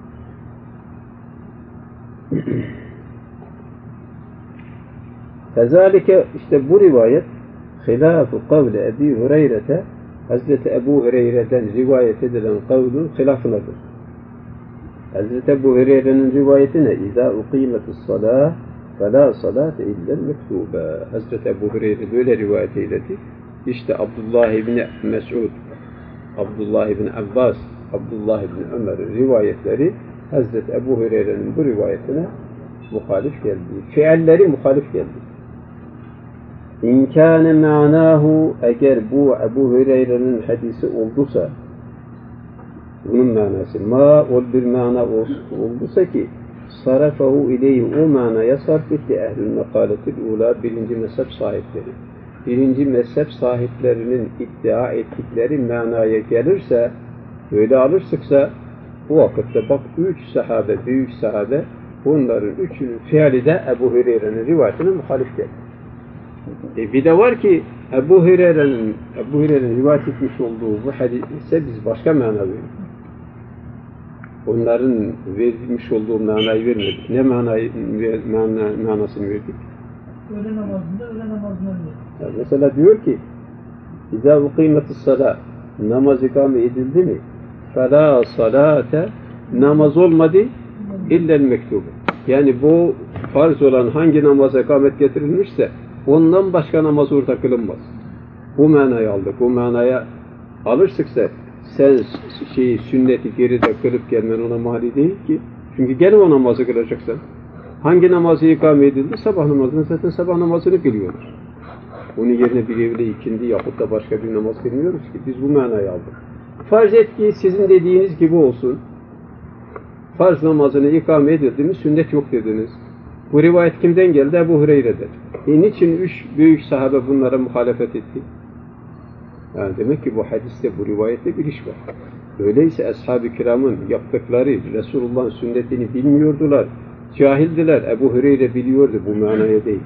Kazalike, işte bu rivayet hilâfu kavli Ebi Hureyre'te, Hazreti Ebu Hureyre'den rivayet edilen kavlun hilafınadır. Hazreti Ebu Hureyre'nin rivayetine İzâ uqîmetis salâh felâ salâte illel mektûbe. Hazreti Ebu Hureyre böyle rivayet eyledi. İşte Abdullah ibn Mes'ud, Abdullah ibn Abbas, Abdullah ibn Ömer'in rivayetleri Hazreti Ebu Hureyre'nin bu rivayetine muhalif geldi. Fiilleri muhalif geldi. İnkâne ma'nâhu, eğer bu Ebu Hureyre'nin hadisi olduysa, bunun manası ma ol bir mana olduysa ki sarafahu ileyhi, o manaya sarf etti ehl-i mekaletil ula, birinci mezhep sahipleri. Birinci mezhep sahiplerinin iddia ettikleri manaya gelirse, öyle alırsıksa bu vakitte bak 3 sahabe, büyük sahabe, bunların 3'ünün fiili de Ebu Hureyre'nin rivayetine muhalif geldi. Bir de var ki Ebu Hureyre'nin rivayet etmiş olduğu bu hadise biz başka mana veriyoruz. Onların vermiş olduğu manayı vermedik. Ne manasını verdik? Öğle namazında öğle namazına verdik. Mesela diyor ki İzâ ukîmetis salâh, namaz ikame edildi mi? Felâ salâte, namaz olmadı illel mektûbe. Yani bu farz olan hangi namaza ikamet getirilmişse ondan başka namaz orada kılınmaz. Bu manayı aldık. Bu manaya alırsak sen sünneti geride kılıp gelmen ona mani değil ki. Çünkü gene o namazı kılacaksın. Hangi namazı ikame edildi? Sabah namazını, zaten sabah namazını kılıyoruz. Onun yerine bir evle ikindi yahut da başka bir namaz kılmıyoruz ki. Biz bu manayı aldık. Farz et ki sizin dediğiniz gibi olsun. Farz namazını ikame edildi mi sünnet yok dediniz. Bu rivayet kimden geldi? Ebu Hureyre'den. Niçin 3 büyük sahabe bunlara muhalefet etti? Yani demek ki bu hadiste, bu rivayette bir iş var. Öyleyse ashab-ı kiramın yaptıkları, Resulullah'ın sünnetini bilmiyordular, cahildiler. Ebu Hureyre biliyordu, bu manaya değil.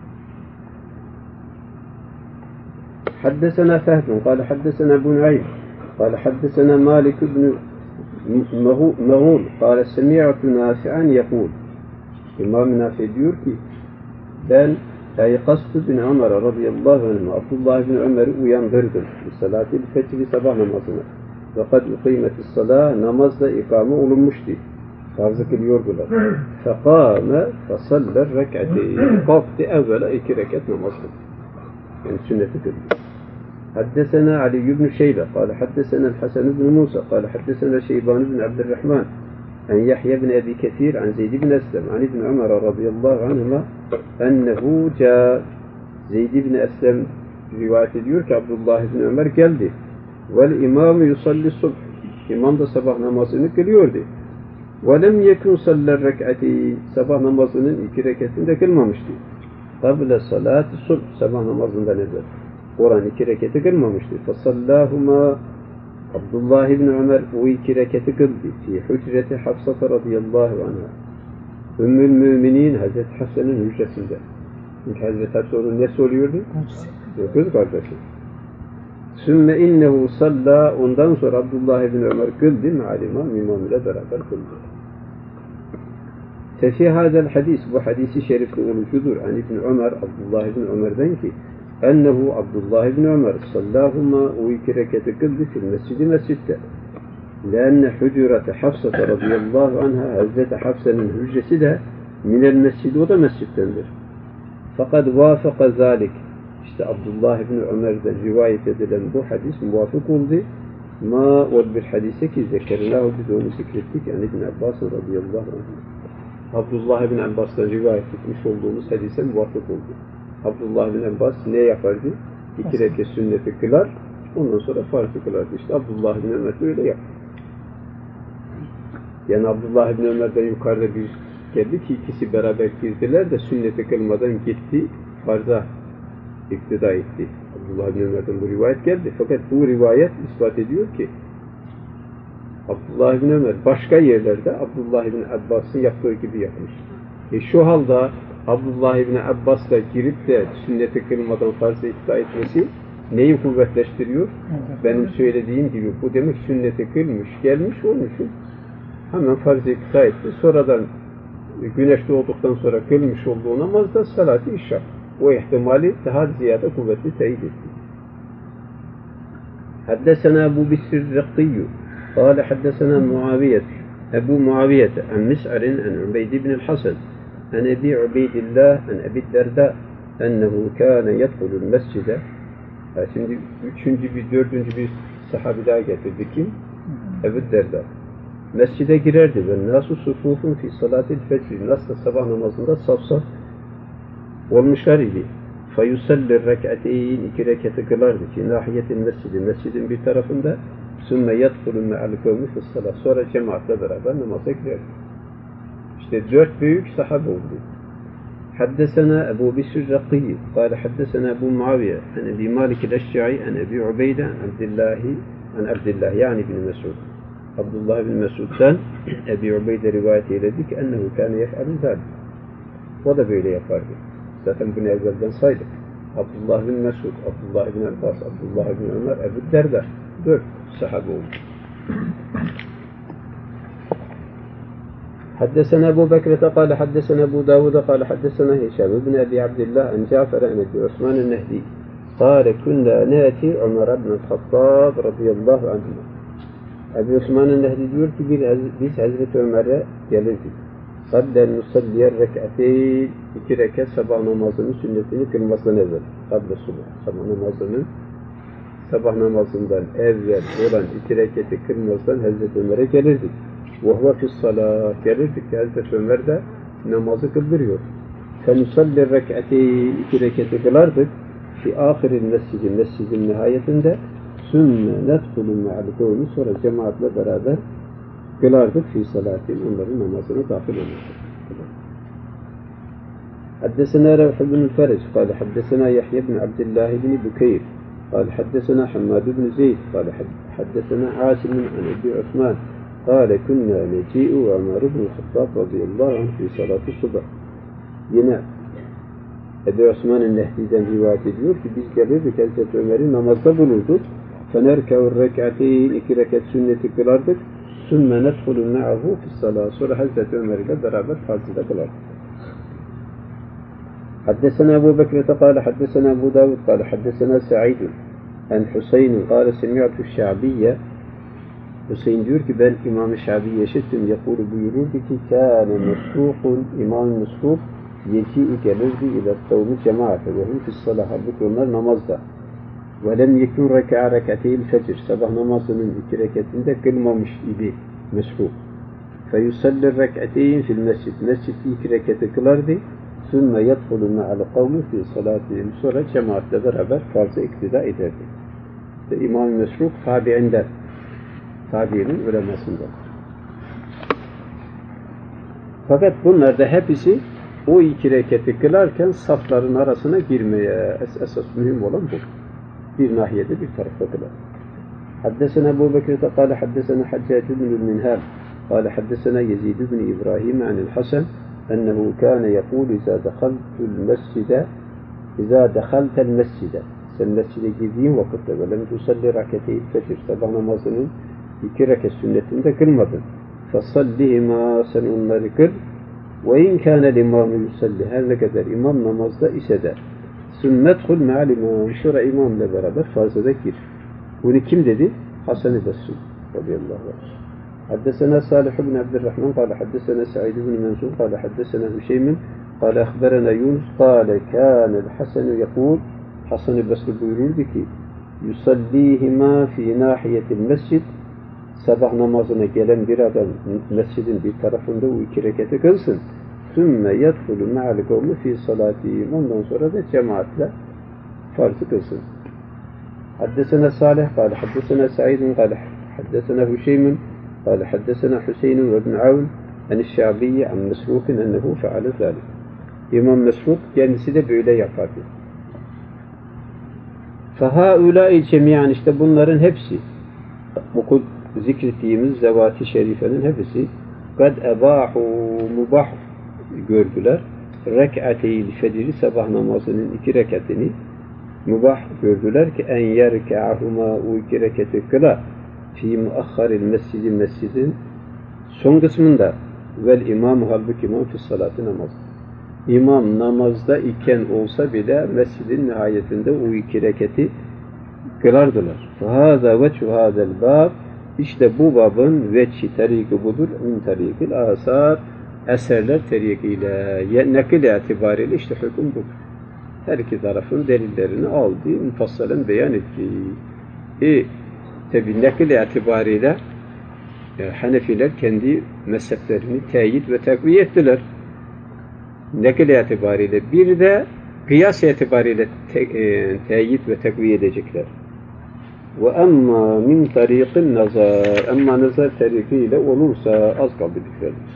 Haddesena Fehdun, kâle haddesena Ebu Nuaym, kâle haddesena Malik ibn Mağul, kâle semi'tu Nafi'an yekûl. İmam Nafi diyor ki, ben Eyqastu bin Ömer radıyallahu anh, Abdullah bin Ömer'i uyandırdım. Salat-ı fecri, sabah namazına. Fakat ukîmetis salâh, namazda ikame olunmuştu. Farzı kılıyordular. Fekâme fesaller rek'ateyn. Kalktı evvela 2 rekat namaz kıldı. Yani sünneti kıldı. Haddesena Ali ibn Şeybe, kâle haddesena Hasan ibn Musa, kâle haddesena Şeyban ibn Abdurrahman, an Yahya ibn Abi Kethir, an Zeyd ibn Eslem, an ibn Ömer radıyallahu anhuma, ennehu ca, Zeyd ibn Eslem rivayet ediyor ki Abdullah ibn Ömer geldi. Vel imamı yusalli subh, imam da sabah namazını kılıyordu. Ve lem yekun saller rek'ati, sabah namazının 2 rekatini de kılmamıştı. Kable salati subh, sabah namazından evvel. Oran 2 rekatı kılmamıştı. Fasallahuma, Abdullah ibn Ömer o 2 rekatı kıldı. Fi hücreti Hafsa radıyallahu anha. Ümmül Müminin Hazreti Hasan'ın hücresinde. Çünkü Hazreti Hasan'ın nesi oluyordu? Kız kardeşi. Sümme innehu salla, ondan sonra Abdullah ibn Ömer kıldı ma'al imam ile beraber kıldı. Fefi hadel hadis, bu hadisi şerifte oluşudur. An İbn Ömer, Abdullah ibn Ömer'den ki ennehu Abdullah ibn Ömer sallahuma, o iki reketi kıldı fil mescidi, mescitte. Leenne hücrete Hafsa'ta radıyallahu anha, Hazreti Hafsa'nın hücresi de minel mescidi, o da mescittendir. Fakat vafaka zalik, işte Abdullah ibn Ömer'den rivayet edilen bu hadis muvafık oldu. Ma ol bir hadise ki zekernahu, biz onu zikrettik. Yani İbn Abbas radıyallahu anh. Abdullah ibn Abbas'tan rivayet etmiş olduğumuz hadise muvafık oldu. Abdullah ibn Abbas ne yapardı? İki rekat sünneti kılar, ondan sonra farzı kılardı. İşte Abdullah ibn Ömer de öyle yaptı. Yani Abdullah ibn Ömer'den yukarıda bir geldi ki ikisi beraber girdiler de sünneti kılmadan gitti, farza iktida etti. Abdullah ibn Ömer'den bu rivayet geldi. Fakat bu rivayet ispat ediyor ki Abdullah ibn Ömer başka yerlerde Abdullah ibn Abbas'ın yaptığı gibi yapmış. Şu halde Abdullah ibn Abbas'la girip de sünneti kılmadan farz-ı iktida etmesi neyi kuvvetleştiriyor? Benim söylediğim gibi bu demek sünneti kılmış, gelmiş olmuşum. Hemen farz-ı iktida etti. Sonradan güneş doğduktan sonra kılmış olduğu namazda salat-ı işa. O ihtimali daha ziyade kuvvetli teyit etti. Haddesena Ebu Bisr Raktiyyü kâle haddesena Muaviyet Ebu Muaviyet an Mis'arin an Ubeydi ibn Hasan an Ebi Ubeydillah an Ebi Derda ennehu kâne yedhulul mescide. Şimdi dördüncü bir sahabi daha getirdi. Kim? Ebu Derda. Mescide girerdi ve nasu sufufun fi salatil fecr, nasıl sabah namazında saf saf olmuşlar idi. Fayusalli rek'ateyn, iki rekatı kılardı ki nahiyetin mescidi, mescidin bir tarafında, sümme yadhulun me'al kavmi fi salat, sonra cemaatle beraber namaza girerdi. İşte dört büyük sahabe oldu. Haddesena Ebu Bisr Raktiyyü kâle haddesena Ebu Muaviye an Ebi Malik el-Eşşa'i an Ebi Ubeyde an Abdillah yani bin Mesud. Abdullah bin Mesud'dan Ebi Ubeyde rivayet eyledi ki ennehu kâne yef'alun zâlik. O da böyle yapardı. Zaten bunu evvelden saydık. Abdullah bin Mesud, Abdullah bin Abbas, Abdullah bin Ömer, Ebu Derda. Dört sahabe oldu. حدثنا أبو بكر قال حدثنا أبو داود قال حدثنا هشام بن أبي عبد الله عن جعفر عن أبي عثمان النهدي قال كنا نأتي عمر بن الخطاب رضي الله عنه. Ebu Osman'ın Nehdi diyor ki biz Hazreti Ömer'e gelirdik. Kadden nusalliyer rek'ateyn, iki rekat sabah namazının sünnetini kılmasından evvel. Kadde sabah namazından evvel olan iki rekati kılmasından Hazreti Ömer'e gelirdik. Vahve fissalah, gelirdik ki Hazreti Ömer de namazı kıldırıyor. Fenusallir rek'ateyn, iki rekati kılardık. Fi ahiril mescidin nihayetinde sümme nedhulun me'al kavmi, sonra cemaatle beraber kılardık fi salatin, onların namazına dahil olurdu. Haddesena Revh ibn Fereç kâle haddesena Yahya ibn Abdillah ibn Bukeyr kâle haddesena Hammad ibn Zeyd kâle haddesena Asim an Ebi Osman kâle kunna neci'u Ömer ibn Hattab radıyallahu anh fi salatı subah. Yine Ebi Osman'ın Nehdi'den rivayet ediyor ki biz gelirdik Hazreti Ömer'i namazda bulurduk. Fenerkevur rek'ateyn, iki rekat sünneti kılardık. Sümme nedhulun me'ahu fissalah, sonra Hazreti Ömer ile beraber farzı da kılardık. Haddesena Ebu Bekir'e kâle haddesena Ebu Davud kâle haddesena Sa'idun en Hüseyin kâle semi'tu Şa'biyye. Hüseyin diyor ki ben İmam-ı Şa'biyye işittim, yakulu buyururdu ki kâne mesrûkun, İmam-ı Mesrûk yeci'u gelirdi ile kavmi cemaate ve hum fissalah, halbuki onlar namazda. وَلَمْ يَكُنْ رَكَعَ رَكَتَيْ الْفَجْرِ, sabah namazının iki rekatinde kılmamış idi Mesrûk. فَيُسَلِّ الرَّكْعَتَيْنِ فِي الْمَسْجِدِ, mescidde iki rekatı kılardı. ثُمَّ يَدْخُلُ مَعَ الْقَوْمِ فِي صَلَاتِهِمْ, sonra cemaatle beraber farzı iktida ederdi. İşte İmam-ı Mesrûk tabiinin ulemasında. Fakat bunlar da hepsi o iki rekatı kılarken safların arasına girmeye esas mühim olan bu. Bir nahiyede bir tarafta kılar. Haddesena Ebu Bekir'e kâle haddesena Haccac ibn-i Minhal kâle haddesena Yezid ibn İbrahim anil Hasan ennehu kâne yekûl izâ dehaltel mescide sen mescide girdiğin vakitte ve lem tusalli rakete-i fecr sabah namazının 2 rekat sünnetinde kılmadın. Fasallihima sen onları kıl. Ve in kâne l'imâmu yusalli her ne kadar imam namazda ise de sünnethul me'al imam sonra imamla beraber farzada gir. Bunu kim dedi? Hasan-ı Basri radıyallahu anh. Haddesena Salih ibn Abdurrahman kâle haddesena Sa'id ibn Mansur kâle haddesena Hüseym'in kâle akhberena Yunus kâle kânel Hasan yekûl Hasan-ı Basri buyururdu ki yusallihima fî nâhiyetil mescid sabah namazına gelen bir adam mescidin bir tarafında o 2 rekatı kılsın. Sümme yedhulu me'al kavmi fî salâtihim ondan sonra da cemaatle farzı kılsın. Haddesena Salih kâle haddesena Sa'idun kâle haddesena Hüseym'in kâle haddesena Hüseynun ve ibn Avn en-Şa'biyye an Mesrûk'in ennehu feale zâlik. İmam Mesrûk kendisi de böyle yapardı. فَهَاُولَٰئِ cemiyan işte bunların hepsi bu zikrettiğimiz zevat-ı şerifenin hepsi kad ebahu mubah gördüler. Rek'ateyl fecri sabah namazının 2 rekatini mubah gördüler ki en yerka'huma o 2 rekatı kıla fi muahharil mescidin son kısmında vel imam halbuki imam fi salatı namaz. İmam namazda iken olsa bile mescidin nihayetinde o 2 rekati kılardılar. Fahâzâ veçhû hâzel bâb işte bu babın veçhi tariki budur. Min tarikil asar eserler tarikiyle nakil itibariyle işte hüküm budur. Her iki tarafın delillerini aldı, mufassalen beyan etti. Tabi nakil itibariyle Hanefiler kendi mezheplerini teyit ve takviye ettiler. Nakil itibariyle bir de kıyas itibariyle teyit ve takviye edecekler. Ve emma min tariqin nazar emma nazar tarikiyle olursa az kaldı bitirelim.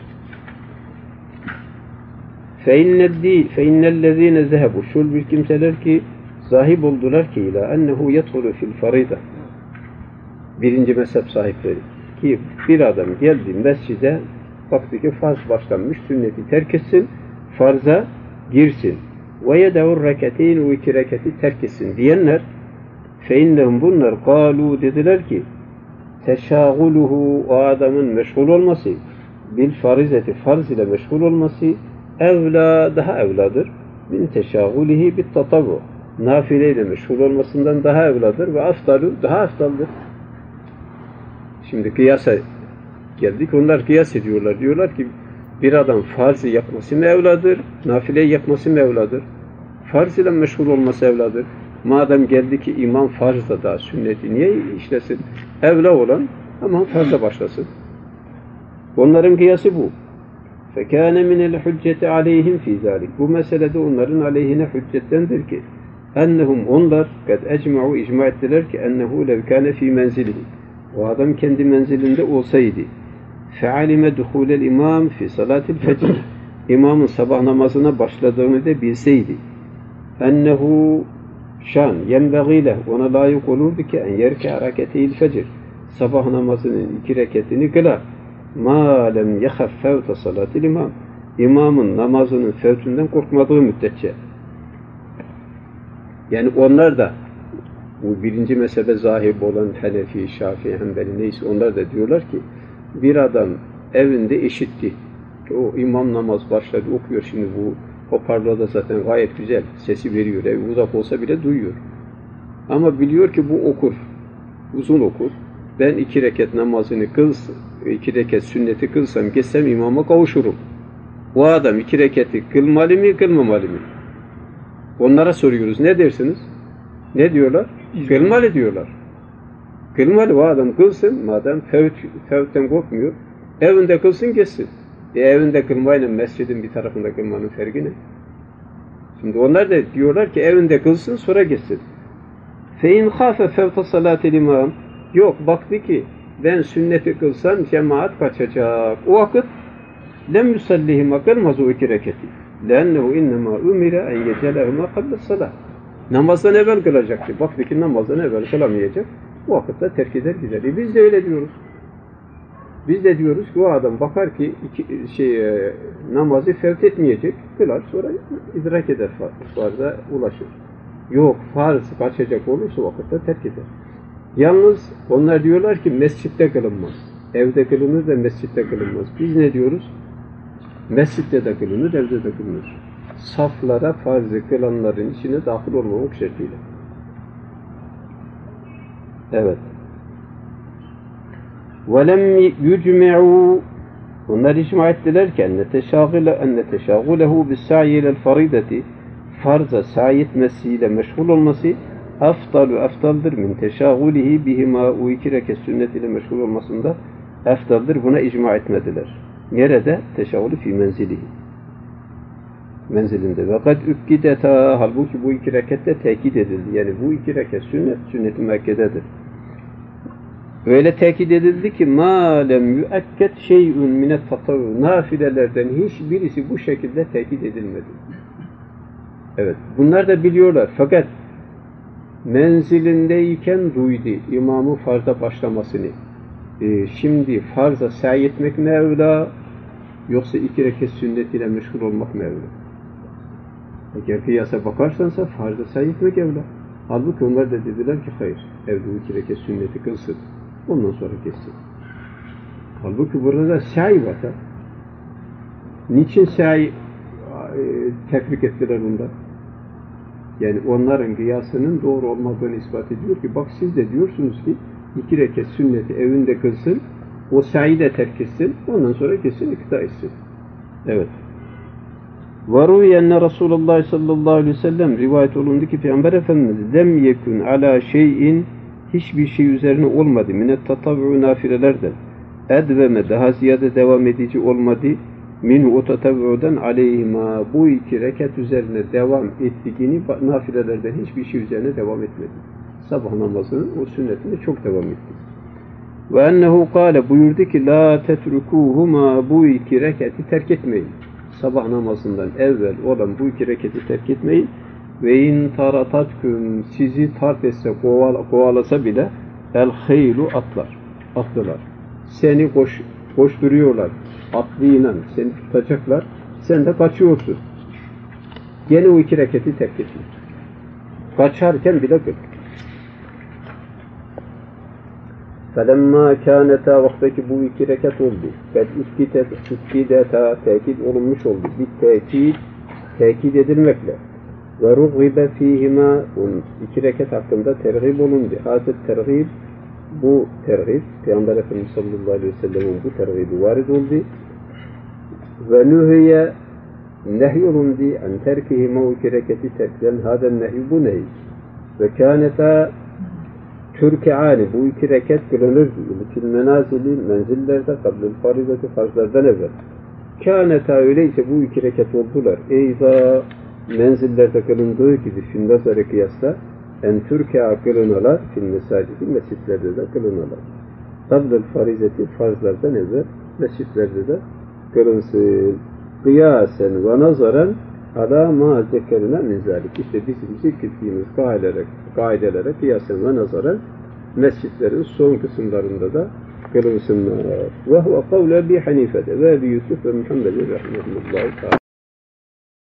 Feinnellezine zehebu şul bir kimseler ki zahib oldular ki ila ennehu yedhulu fil farida birinci mezhep sahipleri ki bir adam geldi mescide baktı ki farz başlanmış sünneti terk etsin farza girsin ve yedevur reketeyn o 2 rekati terk etsin diyenler feinnehum bunlar kalu dediler ki teşağuluhu o adamın meşgul olması bil farizeti farz ile meşgul olması evla daha evladır min teşağulihi bit tatavvu nafileyle meşgul olmasından daha evladır ve afdalu daha afdaldır. Şimdi kıyasa geldik onlar kıyas ediyorlar diyorlar ki bir adam farzı yapması mevladır nafileyi yapması mevladır farz ile meşgul olması evladır. Madem geldi ki imam farzda da sünneti niye işlesin? Evla olan ama farza başlasın. Onların kıyası bu. فَكَانَ مِنَ الْحُجَّةِ عَلَيْهِمْ فِي ذَٰلِكِ bu meselede onların aleyhine hüccettendir ki ennehum onlar kad ecma'u icma ettiler ki ennehu lev kâne fî menzilihi o adam kendi menzilinde olsaydı fe'alime duhulel imam fi salatil fecr imamın sabah namazına başladığını da bilseydi ennehu şan yenbeğile ona layık olurdu ki en yerke raketeyil fecr sabah namazının 2 rekatini kılar ma lem yehaf fevte salatil imam imamın namazının fevtünden korkmadığı müddetçe yani onlar da bu birinci mezhebe zahib olan Hanefi, Şafii, Hanbeli neyse onlar da diyorlar ki bir adam evinde işitti o imam namaz başladı okuyor şimdi bu hoparlörde zaten gayet güzel sesi veriyor. Ev uzak olsa bile duyuyor. Ama biliyor ki bu okur. Uzun okur. Ben 2 rekat namazını kılsam, 2 rekat sünneti kılsam, geçsem imama kavuşurum. Bu adam 2 rekatı kılmalı mı, kılmamalı mı? Onlara soruyoruz. Ne dersiniz? Ne diyorlar? Kılmalı diyorlar. Kılmalı o adam kılsın. Madem fevtten korkmuyor. Evinde kılsın geçsin. Evinde kılmayla mescidin bir tarafında kılmanın farkı ne? Şimdi onlar da diyorlar ki evinde kılsın sonra geçsin. فَاِنْ خَافَ فَوْتَ صَلَاتِ الْاِمَامِ yok baktı ki ben sünneti kılsam cemaat kaçacak. O vakit lem yusallihima kılmaz o 2 rekati. لَاَنَّهُ اِنَّمَا اُمِرَ اَنْ يَجَلَهُمَا قَبْلَ الصَّلَاةِ namazdan evvel kılacaktı. Baktı ki namazdan evvel kılamayacak. O vakitte terk eder gider. Biz de öyle diyoruz. Biz de diyoruz ki o adam bakar ki namazı fevt etmeyecek, kılar sonra idrak eder, farza ulaşır. Yok, farz kaçacak olursa vakitte terk eder. Yalnız onlar diyorlar ki mescitte kılınmaz. Evde kılınır da mescitte kılınmaz. Biz ne diyoruz? Mescitte de kılınır, evde de kılınır. Saflara farzı kılanların içine dahil olmamak şartıyla. Evet. وَلَمْ يُجْمِعُوا onlar icma ettiler ki enne teşâgulehu bis-sa'yi ilel farideti farza sa'i etmesiyle meşgul olması afdaldır min teşâgulihi bihima o iki rekat sünnet ile meşgul olmasında afdaldır. Buna icma etmediler. Nerede? Teşâgulü fi menzilihi. Menzilinde. Ve kad ükkideta halbuki bu iki rekatte tekit edildi. Yani bu iki rekat sünnet-i müekkededir. Öyle tekit edildi ki ma lem müekket şey'un minet tatavvu nafilelerden hiçbirisi bu şekilde tekit edilmedi. Evet. Bunlar da biliyorlar. Fakat menzilindeyken duydu imamın farza başlamasını. Şimdi farza sa'i etmek mi evla yoksa iki rekat sünnetiyle meşgul olmak mı evla? Eğer kıyasa bakarsansa farza sa'i etmek evla. Halbuki onlar da dediler ki hayır. Evde iki rekat sünneti kılsın. Ondan sonra kessin. Halbuki burada da sa'i var da. Niçin sa'i tefrik ettiler bunda? Yani onların kıyasının doğru olmadığını ispat ediyor ki bak siz de diyorsunuz ki iki rekat sünneti evinde kılsın, o sa'i de terk etsin, ondan sonra kesin ikta etsin. Evet. وَرُوِيَ أَنَّ رَسُولَ اللّٰهِ sallallahu aleyhi ve sellem rivayet olundu ki Peygamber Efendimiz lem yekun ala şeyin hiçbir şey üzerine olmadı. Minet tatavvu nafilelerden. Edveme daha ziyade devam edici olmadı. Minhu o tatavvudan aleyhima bu iki rekat üzerine devam ettiğini nafilelerden hiçbir şey üzerine devam etmedi. Sabah namazının o sünnetinde çok devam etti. Ve ennehu kâle buyurdu ki la tetrukuhuma bu iki rekati terk etmeyin. Sabah namazından evvel olan bu iki rekati terk etmeyin. Ve in taratatküm sizi tart etse kovalasa bile el haylu atlılar. Seni koşturuyorlar. Atlıyla seni tutacaklar. Sen de kaçıyorsun. Gene o iki rekati terk etme. Kaçarken bile kıl. فَلَمَّا كَانَتَا vaktaki bu iki rekat oldu. اُسْكِدَتَا tekit olunmuş oldu. Bir tekit edilmekle. وَرُغِّبَ ف۪يهِمَا iki rekat hakkında tergib olundu. Haset tergib bu tergib Peygamber Efendimiz sallallahu aleyhi ve sellem'in bu tergibi varid oldu. Ve nühiye nehy olundu. En terkihime o iki rekati terklen haden nehy bu nehy. Ve kâneta Türkiye'ani bu iki rekat kılınırdı. Fil menazili menzillerde kablül farizeti farzlardan evvel. Kâneta öyleyse bu iki rekat oldular. Eyza menzillerde kılındığı gibi fil nazarı kıyasla en Türkiye kılınalar fil mesacidi mescitlerde de kılınalar. Kablül farizeti farzlardan evvel mescitlerde de kılınsın. Kıyasen ve nazaran ala ma zekerine min zalik. İşte bizim zikrettiğimiz kaidelere kıyasen ve nazaran mescitlerin son kısımlarında da kılınsınlar. Ve huve kavle bi Hanife'de ve bi Yusuf ve Muhammed'in rahmetullahi ta'ala.